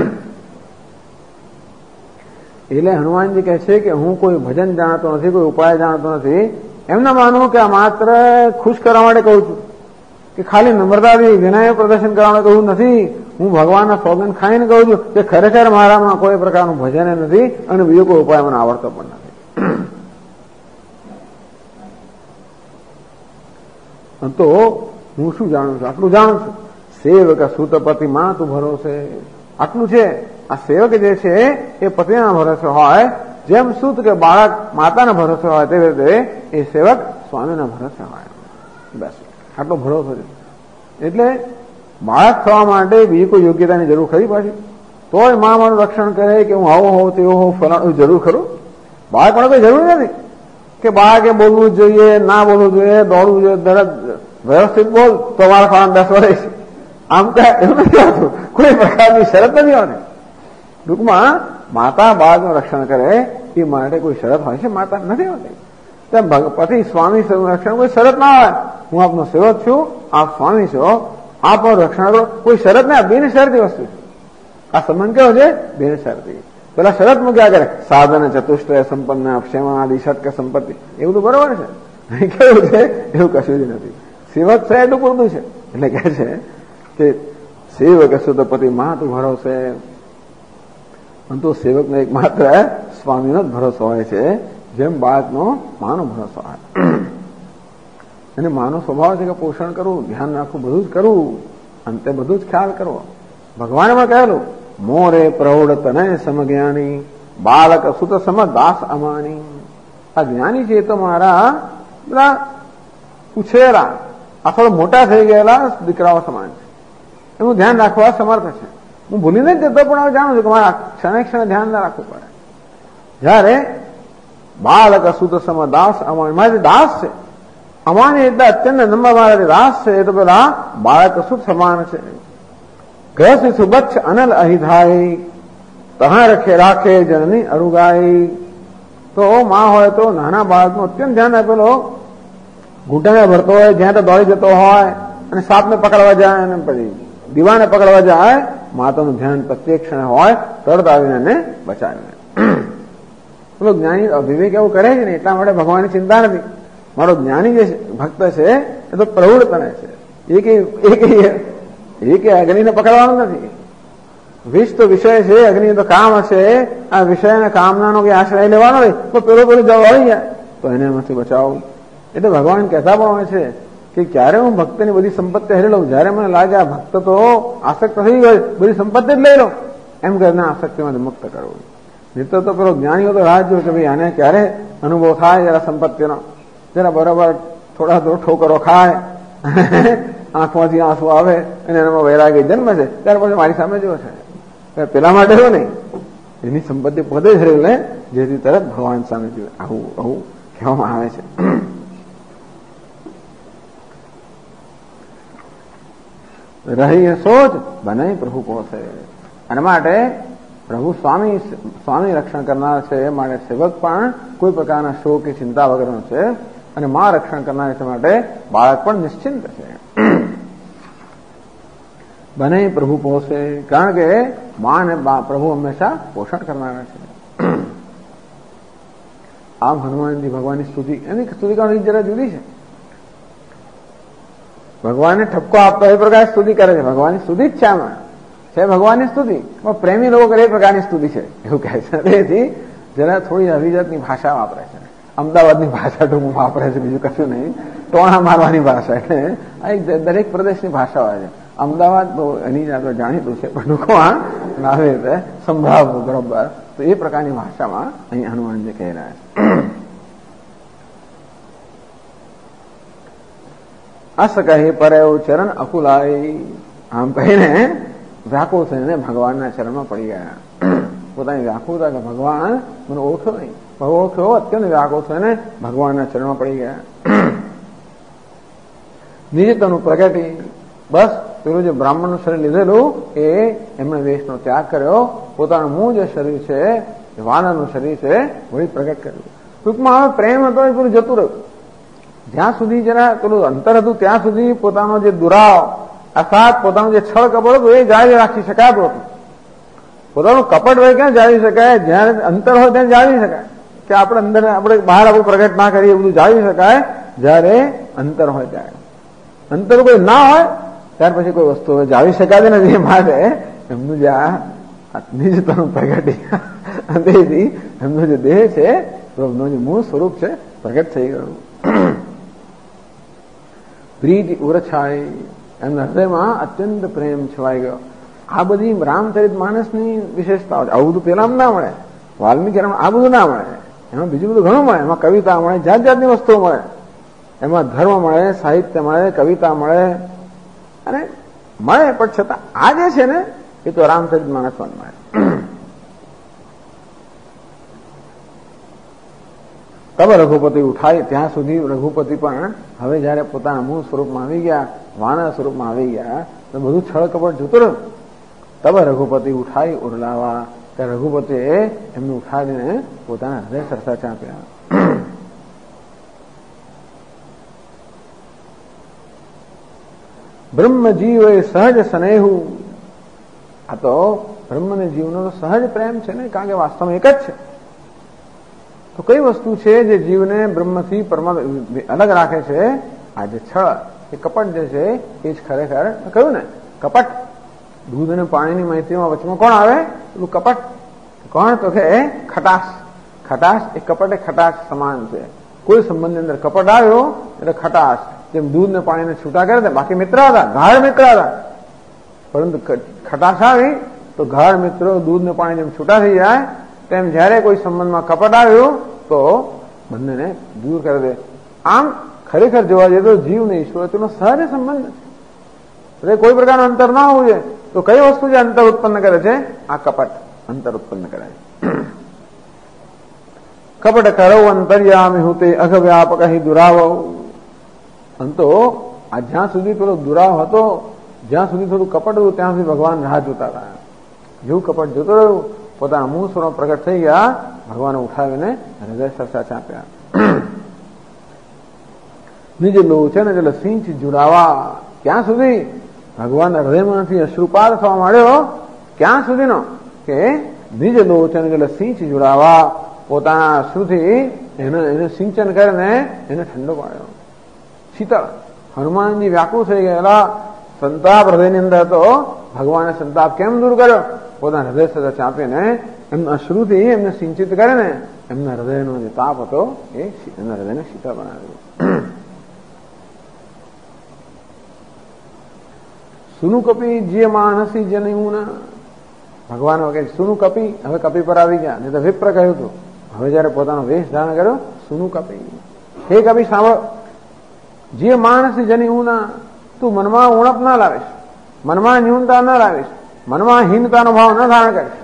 એટલે હનુમાનજી કહે છે કે હું કોઈ ભજન જાણતો નથી, કોઈ ઉપાય જાણતો નથી. એમને માનવું કે આ માત્ર ખુશ કરવા માટે કહું છું, કે ખાલી નમ્રતાથી વિનય પ્રદર્શન કરવા માટે કહું નથી. હું ભગવાનના સોગન ખાઈને કહું છું કે ખરેખર મારામાં કોઈ પ્રકારનું ભજન નથી અને બીજો કોઈ ઉપાય મને આવડતો પણ નથી. તો હું શું જાણું છું? આટલું જાણું છું. સેવક સુતપતિ માં તું ભરોસે, આટલું છે. આ સેવક જે છે એ પતિના ભરોસે હોય, જેમ સૂત કે બાળક માતાના ભરોસે હોય તેવી રીતે એ સેવક સ્વામીના ભરોસે હોય. બસ આટલો ભરોસો છે. એટલે બાળક થવા માટે બીજી કોઈ યોગ્યતાની જરૂર ખરી પાછી? તોય મા મારું રક્ષણ કરે કે હું આવો હોઉં તેવો હોઉં ફલાણું, જરૂર ખરું? બાળક પણ કોઈ જરૂર નથી કે બાળકે બોલવું જોઈએ, ના બોલવું જોઈએ, દોડવું જોઈએ, દરદ વ્યવસ્થિત બોલ તો મારા ખાવાનું 10 વર્ષ. આમ તો એવું નથી આવતું, કોઈ પ્રકારની શરત નથી આવતી. ટૂંકમાં માતા બાળકનું રક્ષણ કરે એ માટે કોઈ શરત હોય છે? માતા નથી હોતી. તેમ પતિ સ્વામી રક્ષણ કોઈ શરત ના હોય. હું આપનો સેવક છું, આપ સ્વામી છો, આપ રક્ષણ કરો, કોઈ શરત ના, બિનશરતી વસ્તુ છે. આ સંબંધ કેવો છે? બિનશરતી. પેલા શરત મૂક્યા કરે, સાધન ચતુષ્ટય સંપન્ન ક્ષેમાદિ ષટક સંપત્તિ, એવું તો બરોબર છે. કેવું છે? એવું કશું જ નથી. સેવક છે એટલું પૂરતું છે. એટલે કહે છે કે સેવક સુતપતિ માં તું ભરોસે. પરંતુ સેવકનો એક માત્ર સ્વામીનો જ ભરોસો હોય છે, જેમ બાળકનો માનો ભરોસો હોય. અને માનો સ્વભાવ છે કે પોષણ કરવું, ધ્યાન રાખવું, બધું જ કરવું, અંતે બધું જ ખ્યાલ કરવો. ભગવાનમાં કહેલું, મોરે પ્રૌઢ તનય સમજ્ઞાની, બાળક સુત સમ દાસ અમાની. આ જ્ઞાની છે તો મારા બધા ઉછેરા, આ થોડા મોટા થઈ ગયેલા દીકરાઓ સમાન છે. એનું ધ્યાન રાખવા સમર્થ છે. હું ભૂલીને જ જતો, પણ હવે જાણું છું કે મારા ક્ષણે ક્ષણે ધ્યાન ના રાખવું પડે. જયારે બાળક અસુત સમ દાસ અમારી દાસ છે, અમારી એટલે અત્યંત નંબર મારા દાસ છે, એ તો પેલા બાળક અસુત સમાન છે. ગ્રહ સુબચ્છ અનલ અહિધાય તહા રખે રાખે જનની અરુગાઈ. તો માં હોય તો નાના બાળકનું અત્યંત ધ્યાન આપેલો, ઘૂંટણે ભરતો હોય, જ્યાં તો દોડી જતો હોય અને સાપને પકડવા જાય અને પછી દીવાને પકડવા જાય, માતાનું ધ્યાન પ્રત્યેક ક્ષણે હોય, તરત આવીને એને બચાવીને. પેલો જ્ઞાની વિવેક એવું કરે છે ને, એટલા માટે ભગવાનની ચિંતા નથી. મારો જ્ઞાની જે ભક્ત છે એ તો પ્રવૃત્ત બને છે, એ કે અગ્નિને પકડવાનું નથી. વિષ તો વિષય છે, અગ્નિ તો કામ હશે, આ વિષયના કામનાનો કે આશ્રય લેવાનો હોય તો પેલું જવાબ આવી જાય તો એને એમાંથી બચાવો. એટલે ભગવાન કહેતા પણ હોય છે કે ક્યારે હું ભક્તની બધી સંપત્તિ હરી લઉં, જયારે મને લાગે આ ભક્ત તો આસક્ત થઈ ગયો, બધી સંપત્તિ જ લઈ લઉં, એમ કરીને આસક્તિમાંથી મુક્ત કરવું. નહીં તો પેલો જ્ઞાનીઓ તો રાહ જોયું કે ભાઈ આને ક્યારે અનુભવ થાય જરા સંપત્તિનો, જરા બરાબર થોડા ઠોકરો ખાય, આંખમાંથી આંસુ આવે અને એનામાં વૈરાગ્ય જન્મ છે, ત્યાર પછી મારી સામે જો છે. પેલા માટે તો નહીં, એની સંપત્તિ પોતે જ હરી લે, જેથી તરત ભગવાન સામે જોયું. આવું કહેવામાં આવે છે. રહી સોચ બને પ્રભુ પોસે. અને માટે પ્રભુ સ્વામી રક્ષણ કરનાર છે, એ માટે સેવક પણ કોઈ પ્રકારના શોક કે ચિંતા વગરનો છે, અને માં રક્ષણ કરનાર છે માટે બાળક પણ નિશ્ચિંત છે. બને પ્રભુ પોષે, કારણ કે માં અને પ્રભુ હંમેશા પોષણ કરનારા છે. આમ હનુમાનજી ભગવાનની સ્તુતિ, એની સ્તુતિ કરવાની જરા જુદી છે. ભગવાનને ઠપકો આપતા એ પ્રકારની સ્તુતિ કરે છે, ભગવાનની સ્તુતિ જ છે, આમાં છે ભગવાનની સ્તુતિ, પણ પ્રેમી લોકો કરે એ પ્રકારની સ્તુતિ છે એવું કહે છે. તેથી જરા થોડી અભિજાતની ભાષા વાપરે છે, અમદાવાદની ભાષા ટૂંકમાં વાપરે છે, બીજું કશું નહીં, ટોણા મારવાની ભાષા. એટલે આ દરેક પ્રદેશની ભાષા હોય છે. અમદાવાદ તો એની જાતો જાણીતું છે, પણ ટૂંકમાં નાવે રીતે સંભળાવવું બરોબર, તો એ પ્રકારની ભાષામાં અહીં હનુમાનજી કહી રહ્યા છે. અસ કહે પરે ચરણ અકુલાય, આમ કહીને વ્યાકુળ થઈને ભગવાનના ચરણમાં પડી ગયા. પોતાની વ્યાકુળતા કે ભગવાન મને ઓળખ્યો નહીં, ઓળખ્યો અત્યંત વ્યાકુળ થઈને ભગવાનના ચરણમાં પડી ગયા. નિજતનું પ્રગટી, બસ પેલું જે બ્રાહ્મણનું શરીર લીધેલું એ એમણે વેશનો ત્યાગ કર્યો, પોતાનું મૂળ જે શરીર છે, વાનરનું શરીર છે, વળી પ્રગટ કર્યું. ટૂંકમાં હવે પ્રેમ હતો એ પૂરું જતું રહ્યું. જ્યાં સુધી જરા પેલું અંતર હતું ત્યાં સુધી પોતાનો જે દુરાવ અર્થાત પોતાનું જે છળ કપડ હતું એ જાળવી રાખી શકાતું હતું. પોતાનું કપટ હોય ક્યાં જાળવી શકાય? જ્યાં અંતર હોય ત્યાં જાળવી શકાય, કે આપણે અંદર આપણે બહાર આપણું પ્રગટ ના કરીએ, બધું જાળવી શકાય જયારે અંતર હોય ત્યારે. અંતર કોઈ ના હોય ત્યાર પછી કોઈ વસ્તુ જાળવી શકાતી નથી. માટે એમનું જે આ નિજતાનું પ્રગટી, તેથી એમનો જે દેહ છે, એમનું જે મૂળ સ્વરૂપ છે પ્રગટ થઈ ગયું. પ્રીતિ ઉરછાઈ, એમના હૃદયમાં અત્યંત પ્રેમ છવાઈ ગયો. આ બધી રામચરિત માનસની વિશેષતાઓ છે. આવું બધું પેલા ના મળે, વાલ્મીકી આ બધું ના મળે. એમાં બીજું બધું ઘણું મળે. એમાં કવિતા મળે, જાત જાતની વસ્તુઓ મળે, એમાં ધર્મ મળે, સાહિત્ય મળે, કવિતા મળે, અને મળે, પણ છતાં આ જે છે ને એ તો રામચરિત માનસમાં મળે. તબ રઘુપતિ ઉઠાય, ત્યાં સુધી રઘુપતિ પણ હવે જયારે પોતાના મૂળ સ્વરૂપમાં આવી ગયા, વાનર સ્વરૂપમાં આવી ગયા, તો બધું છળ કપટ જતું રહ્યું. તબ રઘુપતિ ઉઠાઈ ઉરલાવા, ત્યાં રઘુપતિએ એમને ઉઠાવીને પોતાના હૃદય સરસા ચાંપ્યા. બ્રહ્મ જીવ એ સહજ સ્નેહુ, આ તો બ્રહ્મ ને જીવનો તો સહજ પ્રેમ છે ને, કારણ કે વાસ્તવમાં એક જ છે. તો કઈ વસ્તુ છે જે જીવને બ્રહ્મથી અલગ રાખે છે? આ જે છળ, એ કપટ જે છે એ જ ખરેખર કહ્યું ને કપટ. દૂધ અને પાણીની માહિતીમાં વચમાં કોણ આવે? પેલું કપટ. કોણ? તો કે ખટાશ. ખટાશ એ કપટ એ ખટાશ સમાન છે. કોઈ સંબંધની અંદર કપટ આવ્યો એટલે ખટાશ, જેમ દૂધ ને પાણીને છૂટા કરે છે, બાકી મિત્ર હતા, ગાઢ મિત્ર હતા, પરંતુ ખટાશ આવી તો ગાઢ મિત્રો દૂધ ને પાણી જેમ છૂટા થઈ જાય, તેમ જયારે કોઈ સંબંધમાં કપટ આવ્યું તો બંનેને દૂર કરી દે. આમ ખરેખર જોવા જઈએ તો જીવ ને ઈશ્વર તેનો સહજ સંબંધ છે. કોઈ પ્રકારનું અંતર ના હોવું જોઈએ. તો કઈ વસ્તુ જે અંતર ઉત્પન્ન કરે છે? આ કપટ અંતર ઉત્પન્ન કરે છે. કપટ કરો અંતર્યામી હુતે અઘ વ્યાપક હિ દુરાવ. અંતો આ જ્યાં સુધી પેલો દુરાવ હતો, જ્યાં સુધી થોડું કપટ હતું, ત્યાં સુધી ભગવાન રાહ જોતા હતા. જેવું કપટ જોતો રહ્યું, પોતાના મૂળ સ્વરૂપ પ્રગટ થઈ ગયા, ભગવાને ઉઠાવીને હૃદય સરસા ચાપ્યા. નિજ લોચન જલ સિંચ જુડાવા. ક્યાં સુધી? ભગવાનના હૃદયમાંથી અશ્રુપાત થવા માંડ્યો. ક્યાં સુધીનો? કે નિજ લોચન જલ સિંચ જુડાવા, પોતાના અશ્રુથી એને સિંચન કરીને એને ઠંડો પાડ્યો. શીતળ. હનુમાનજી વ્યાકુળ થઈ ગયેલા, સંતાપ હૃદયની અંદર હતો. ભગવાને સંતાપ કેમ દૂર કર્યો? પોતાના હૃદય સદા ચાપીને એમના અશ્રુથી એમને સિંચિત કરીને એમના હૃદયનો જે તાપ હતો એ એમના હૃદયને શીતળ બનાવ્યું. સુનુ કપી જે માનસી જનયુના. ભગવાન વગેરે સુનુ કપી, હવે કપી પર આવી ગયા. નહીં તો વિપ્ર કહ્યું હતું. હવે જયારે પોતાનો વેશ ધારણ કર્યો, સુનુ કપી. હે કપી સાંભળ, જે માનસી જનયુના, તું મનમાં ઉણપ ના લાવીશ, મનમાં ન્યૂનતા ના લાવીશ, મનમાં હીનતાનો ભાવ ન ધારણ કરીશ.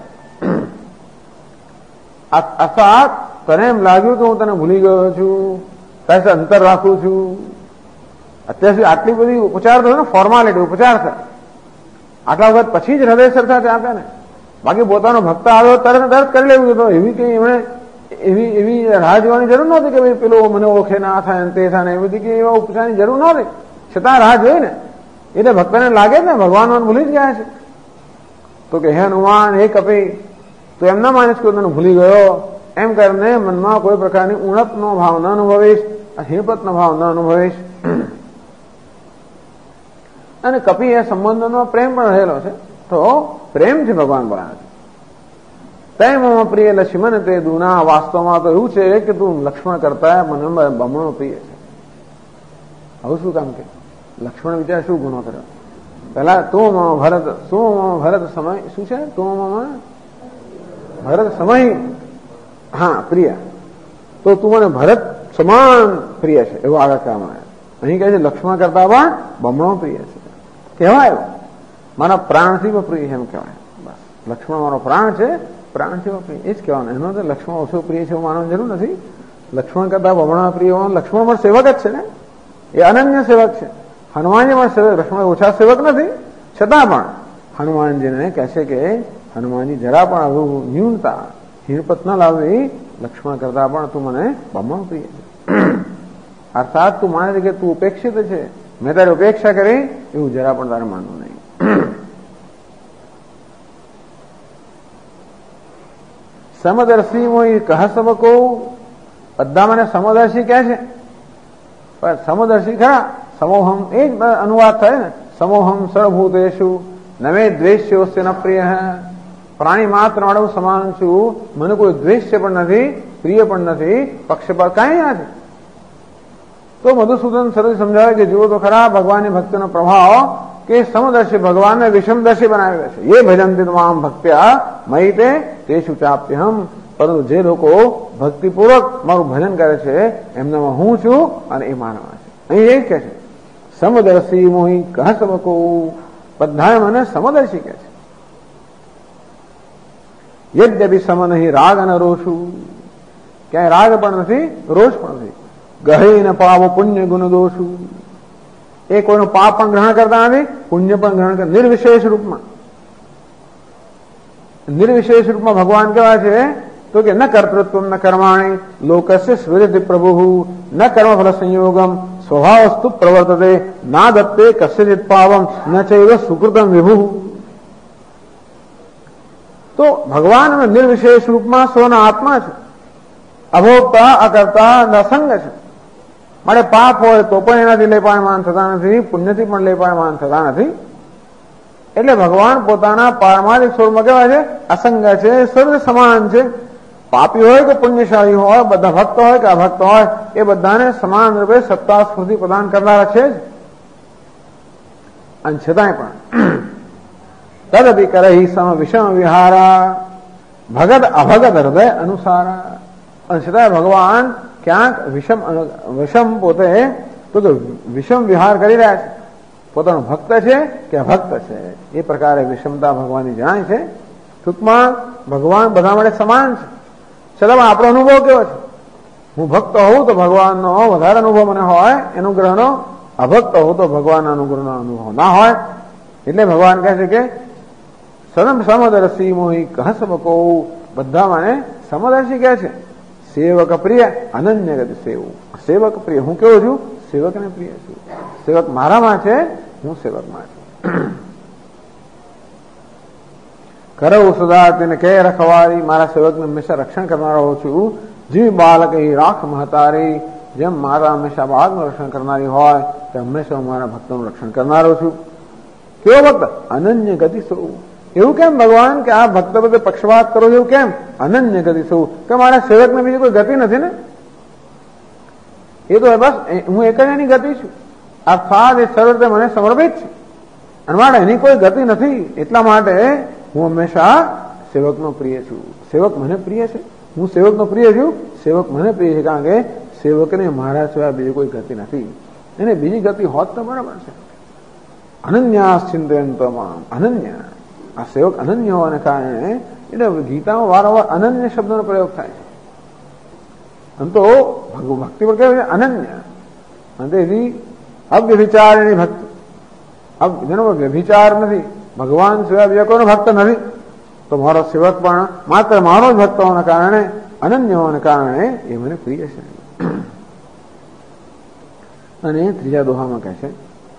અર્થાત તને એમ લાગ્યું કે હું તને ભૂલી ગયો છું, તારી સાથે અંતર રાખું છું. અત્યાર સુધી આટલી બધી ઉપચાર થયો ને, ફોર્માલિટી ઉપચાર થાય. આટલા વખત પછી જ હૃદય સરખા આપ્યા ને. બાકી પોતાનો ભક્ત આવ્યો તરત કરી લેવું હતું. એવી કઈ એમણે એવી રાહ જોવાની જરૂર નહોતી કે ભાઈ પેલો મને ઓળખે ના થાય તે થાય ને, એ બધી કે એવા ઉપચારની જરૂર નહોતી. છતાં રાહ જોઈ ને, એટલે ભક્તને લાગે ને ભગવાન ભૂલી જ ગયા છે. તો કે હે હનુમાન, હે કપી, તો એમ ના માનીશ કે તને ભૂલી ગયો. એમ કરીને મનમાં કોઈ પ્રકારની ઉણપનો ભાવ ન અનુભવીશ, હિણપતનો ભાવ ન અનુભવીશ. અને કપી એ સંબંધોનો પ્રેમ પણ રહેલો છે. તો પ્રેમ છે ભગવાન બોલાવે છે. તય મમ પ્રિય લક્ષ્મણ તે દુના. વાસ્તવમાં તો એવું છે કે તું લક્ષ્મણ કરતા મને બમણો પ્રિય છે. આવું શું કામ કે? લક્ષ્મણ વિચાર શું ગુનો કર્યો? પેલા તું ભરત, શું ભરત સમય, શું છે? તું ભરત સમય, હા પ્રિય. તો તું મને ભરત સમાન પ્રિય છે, એવું આગળ કહેવામાં આવે. અહીં કહે છે લક્ષ્મણ કરતા પણ બમણો પ્રિય છે. કહેવાય મારા પ્રાણથી પણ પ્રિય છે એમ કહેવાય. બસ લક્ષ્મણ મારો પ્રાણ છે, પ્રાણથી પણ પ્રિય, એ જ કહેવાનું. એનો તો લક્ષ્મણ ઓછો પ્રિય છે એવું માનવાની જરૂર નથી. લક્ષ્મણ કરતા બમણા પ્રિય હોવાનું. લક્ષ્મણ પણ સેવક જ છે ને, એ અનન્ય સેવક છે. હનુમાનજી પણ સેવક, લક્ષ્મણ ઓછા સેવક નથી. છતાં પણ હનુમાનજીને કહે છે કે હનુમાનજી જરા પણ આવું ન્યૂનતા, હીણપત ન લાવવી, લક્ષ્મણ કરતા પણ તું મને બમણો પ્રિય છે. અર્થાત તું માને છે કે તું ઉપેક્ષિત છે, મેં તારી ઉપેક્ષા કરી, એવું જરા પણ તારે માનવું નહીં. સમદર્શી મોઈ કહ સબકો. બધા મને સમદર્શી કહે છે, પણ સમદર્શી ખરા. સમોહમ એ જ અનુવાદ થાય ને. સમોહમ સર્વભૂતેષુ નવે દ્વેષ્યોસ્ય ન પ્રિય. પ્રાણી માત્ર વાળું સમાન છું, મને કોઈ દ્વેષ્ય પણ નથી, પ્રિય પણ નથી, પક્ષપાત કાંઈ નથી. તો મધુસૂદન સરસ સમજાવે કે જુઓ તો ખરા ભગવાનની ભક્તિનો પ્રભાવ, કે સમદર્શી ભગવાનને વિષમદર્શી બનાવ્યા છે. એ ભજંતિ તમામ ભક્ત્યા મયી તે શુચાપ્યહમ. પરંતુ જે લોકો ભક્તિપૂર્વક મારું ભજન કરે છે એમનામાં હું છું અને એ માનવા છે. અહીં એ કહે છે સમદર્શી મોહી કહ સબકો. બધા મને સમદર્શી કહે છે. યદ્યપિ સમ નહીં રાગ અને રોષું. ક્યાંય રાગ પણ નથી, રોષ પણ નથી. ગહે ન પાવો પુણ્ય ગુણ દોષું. એ કોઈનું પાપ પણ ગ્રહણ કરતા નથી, પુણ્ય પણ ગ્રહણ કરતા. નિર્વિશેષ રૂપમાં, નિર્વિશેષ રૂપમાં ભગવાન કેવા છે? તો કે ન કર્તૃત્વ ન કર્માણી લોકસ્ય સ્વીરતિ પ્રભુ ન કર્મફલ સંયોગમ સ્વભાવસ્તુ પ્રવર્તતે ના દત્તે કસ્યચિત પાવમ ન ચૈવ સુકૃતમ વિભુ. તો ભગવાન નિર્વિશેષ રૂપમાં સ્વના આત્મા છે, અભોગતા, અકર્તા, નસંગ છે. માટે પાપ હોય તો પણ એનાથી લેપાયમાન થતા નથી, પુણ્યથી પણ લેપાયમાન થતા નથી. એટલે ભગવાન પોતાના પારમાર્થિક સ્વરૂપમાં કેવા છે? અસંગ છે, સર્વ સમાન છે. પાપી હોય કે પુણ્યશાળી હોય, બધા ભક્ત હોય કે અભક્ત હોય, એ બધાને સમાન રૂપે સત્તા સ્ફૂર્તિ પ્રદાન કરનારા છે જ. અને છતાંય પણ તદપી કરહી સમ વિષમ વિહારા ભગત અભગત હૃદય અનુસારા. અને છતાંય ભગવાન ક્યાંક વિષમ પોતે તો વિષમ વિહાર કરી રહ્યા છે. પોતાનો ભક્ત છે કે અભક્ત છે, એ પ્રકારે વિષમતા ભગવાનની જણાય છે. ટૂંકમાં ભગવાન બધા માટે સમાન છે, છતાં આપણો અનુભવ કેવો છે? હું ભક્ત હોઉં તો ભગવાનનો વધારે અનુભવ મને હોય અનુગ્રહનો, અભક્ત હોઉં તો ભગવાનના અનુગ્રહનો અનુભવ ના હોય. એટલે ભગવાન કહે છે કે સદમ સમદર્શી મોહી કહસ બકો, બધા મને સમદર્શી કહે છે. સેવક પ્રિય અનન્ય ગતિ સેવું, સેવક પ્રિય હું કેવો છું? સેવકને પ્રિય છું. સેવક મારામાં છે, હું સેવકમાં છું. કરવું સદા તેને કે રખવારી, મારા સેવકને હંમેશા રક્ષણ કરનારો છું. જીવ બાળક એ રાખ મહતારી, જેમ મારા હંમેશા બાળકનું રક્ષણ કરનારી હોય તે હંમેશા હું મારા ભક્તોનું રક્ષણ કરનારો છું. કેવો ભક્ત? અનન્ય ગતિ સૌ. એવું કેમ ભગવાન કે આ ભક્ત બધે પક્ષપાત કરો છો? એવું કેમ? અનન્ય ગતિ સૌ, કે મારા સેવકને બીજી કોઈ ગતિ નથી ને? એ તો બસ હું એક જ એની ગતિ છું. અર્થાત એ સર્વ રીતે મને સમર્પિત છે અને માટે એની કોઈ ગતિ નથી. એટલા માટે હું હંમેશા સેવકનો પ્રિય છું. સેવક મને પ્રિય છે, હું સેવકનો પ્રિય છું. સેવક મને પ્રિય છે કારણ કે સેવકને મારા સિવાય બીજી કોઈ ગતિ નથી. એને બીજી ગતિ હોત તો બરાબર છે. અનન્યા ચિંતયંતમાં, અનન્ય, આ સેવક અનન્ય હોવાને કારણે એટલે ગીતામાં વારંવાર અનન્ય શબ્દનો પ્રયોગ થાય છે. આમ તો ભક્તિ પર કેવું છે? અનન્ય. અને તેથી અવ્યભિચાર એની ભક્તિ, જેનો વ્યભિચાર નથી, ભગવાન સિવાય બીજા કોઈનો ભક્ત નથી, તો મારો સેવક પણ માત્ર મારો જ ભક્ત હોવાના કારણે, અનન્ય હોવાને કારણે એ મને પ્રિય છે. અને ત્રીજા દોહામાં કહે છે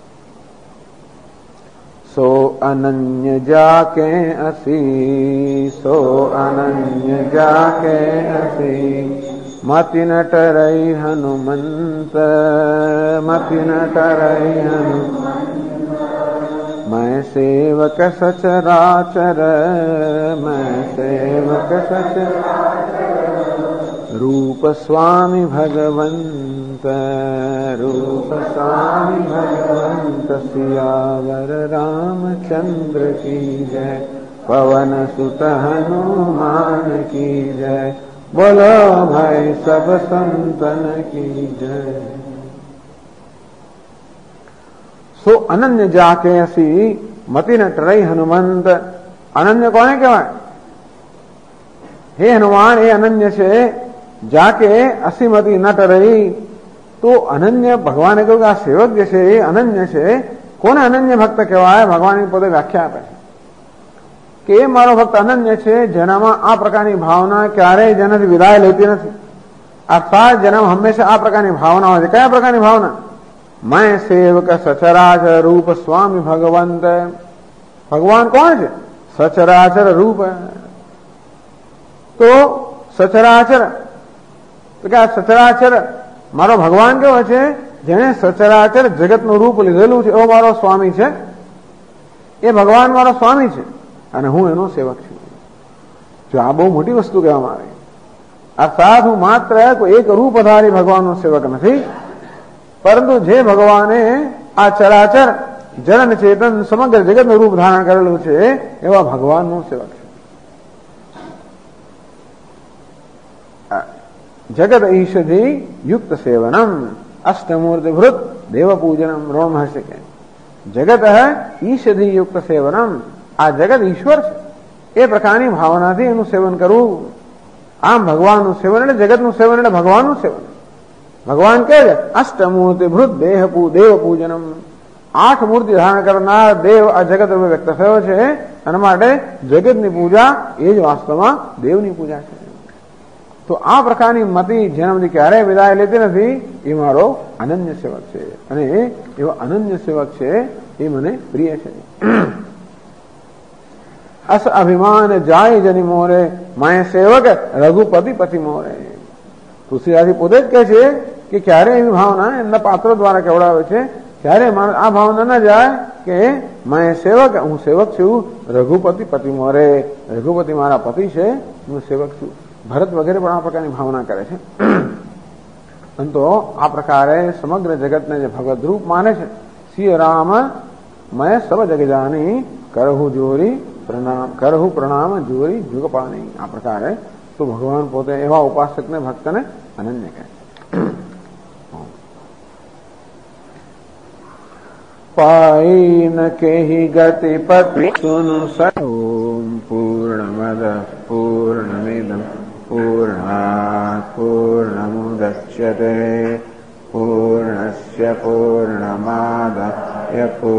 સો અનન્ય જાકે અસી, સો અનન્ય જાકે અસી, મતિ ન ટરઈ હનુમંત, મતિ ન ટરઈ હનુમંત, मैं सेवक सचराचर, मैं सेवक सचराचर, रूप स्वामी भगवंत, रूप स्वामी भगवंत, सियावर रामचंद्र की जय, पवन सुत हनुमान की जय, बोलो भाई सब संतन की जय. સો અનન્ય જાકે અસી, મતિ ન ટરઈ હનુમંત. અનન્ય કોને કહેવાય? હે હનુમાન એ અનન્ય છે. જાકે અસીમતી ન ટરઈ, તો અનન્ય ભગવાને કહ્યું કે આ સેવક જે છે એ અનન્ય છે. કોને અનન્ય ભક્ત કહેવાય? ભગવાનની પોતે વ્યાખ્યા આપે છે કે એ મારો ભક્ત અનન્ય છે જેનામાં આ પ્રકારની ભાવના ક્યારેય જેનાથી વિદાય લેતી નથી. અર્થાત જેનામાં હંમેશા આ પ્રકારની ભાવના હોય છે. કયા પ્રકારની ભાવના? मैं सेवक सचराचर रूप स्वामी भगवंत. भगवान कौन है? सचराचर रूप. तो सचराचर तो क्या सचराचर मारो भगवान केવો છે? જેણે સચરાચર જગતનું રૂપ લીધેલું છે એવો મારો સ્વામી છે. એ ભગવાન મારો સ્વામી છે અને હું એનો સેવક છું. જો આ બહુ મોટી વસ્તુ કહેવામાં આવે. અર્થાત હું માત્ર કોઈ એક રૂપધારી ભગવાનનો સેવક નથી, પરંતુ જે ભગવાને આ ચરાચર જન ચેતન સમગ્ર જગતનું રૂપ ધારણ કરેલું છે એવા ભગવાનનું સેવક છે. જગત ઈષધિ યુક્ત સેવનમ અષ્ટમૂર્તિ ભૃત દેવ પૂજનમ. રોણ મહર્ષિ કહે જગત ઈષધિ યુક્ત સેવનમ, આ જગત ઈશ્વર છે એ પ્રકારની ભાવનાથી એનું સેવન કરવું. આમ ભગવાનનું સેવન એટલે જગતનું સેવન એટલે ભગવાનનું સેવન. ભગવાન કહે છે અષ્ટમૂર્તિ ભૃત દેવ પૂજનમ. 8 મૂર્તિ ધારણ કરનાર દેવ આ જગત રૂપે વ્યક્ત થયો છે અને માટે જગતની પૂજા એ જ વાસ્તવમાં દેવની પૂજા છે. તો આ પ્રકારની મતિ જેનામાંથી ક્યારેય વિદાય લેતી નથી એ મારો અનન્ય સેવક છે અને એવો અનન્ય સેવક છે એ મને પ્રિય છે. અસ અભિમાન જાય જની મોરે, માય સેવક રઘુપતિ પતિ મોરે. તુલસીદાસજી પોતે જ કહે છે કે ક્યારે એવી ભાવના એમના પાત્રો દ્વારા કેવડાવે છે, ત્યારે આ ભાવના ન જાય કે મેં સેવક, હું સેવક છું, રઘુપતિ પતિ મોરે, રઘુપતિ મારા પતિ છે, હું સેવક છું. ભરત વગેરે પણ આ પ્રકારની ભાવના કરે છે. પરંતુ આ પ્રકારે સમગ્ર જગતને જે ભગવદ રૂપ માને છે, શ્રી રામ મેં સબ જગ જાની, કરહુ જોરી પ્રણામ, કરહુ પ્રણામ જોરી જુગ પાણી. આ પ્રકારે તો ભગવાન પોતે એવા ઉપાસકને ભક્તને અનન્ય કહે છે. पाई न केहि गति पति सुनु ओम पूर्णमदः पूर्णमिदं पूर्णात् पूर्णमुदच्यते पूर्णस्य पूर्णमादाय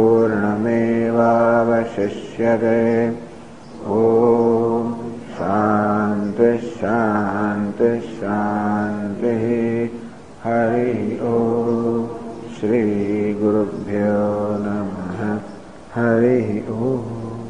पूर्णमेवावशिष्यते। ओम शांति शांति शांति। हरि ओम। श्री गुरुभ्यो नमः। हरि ओम।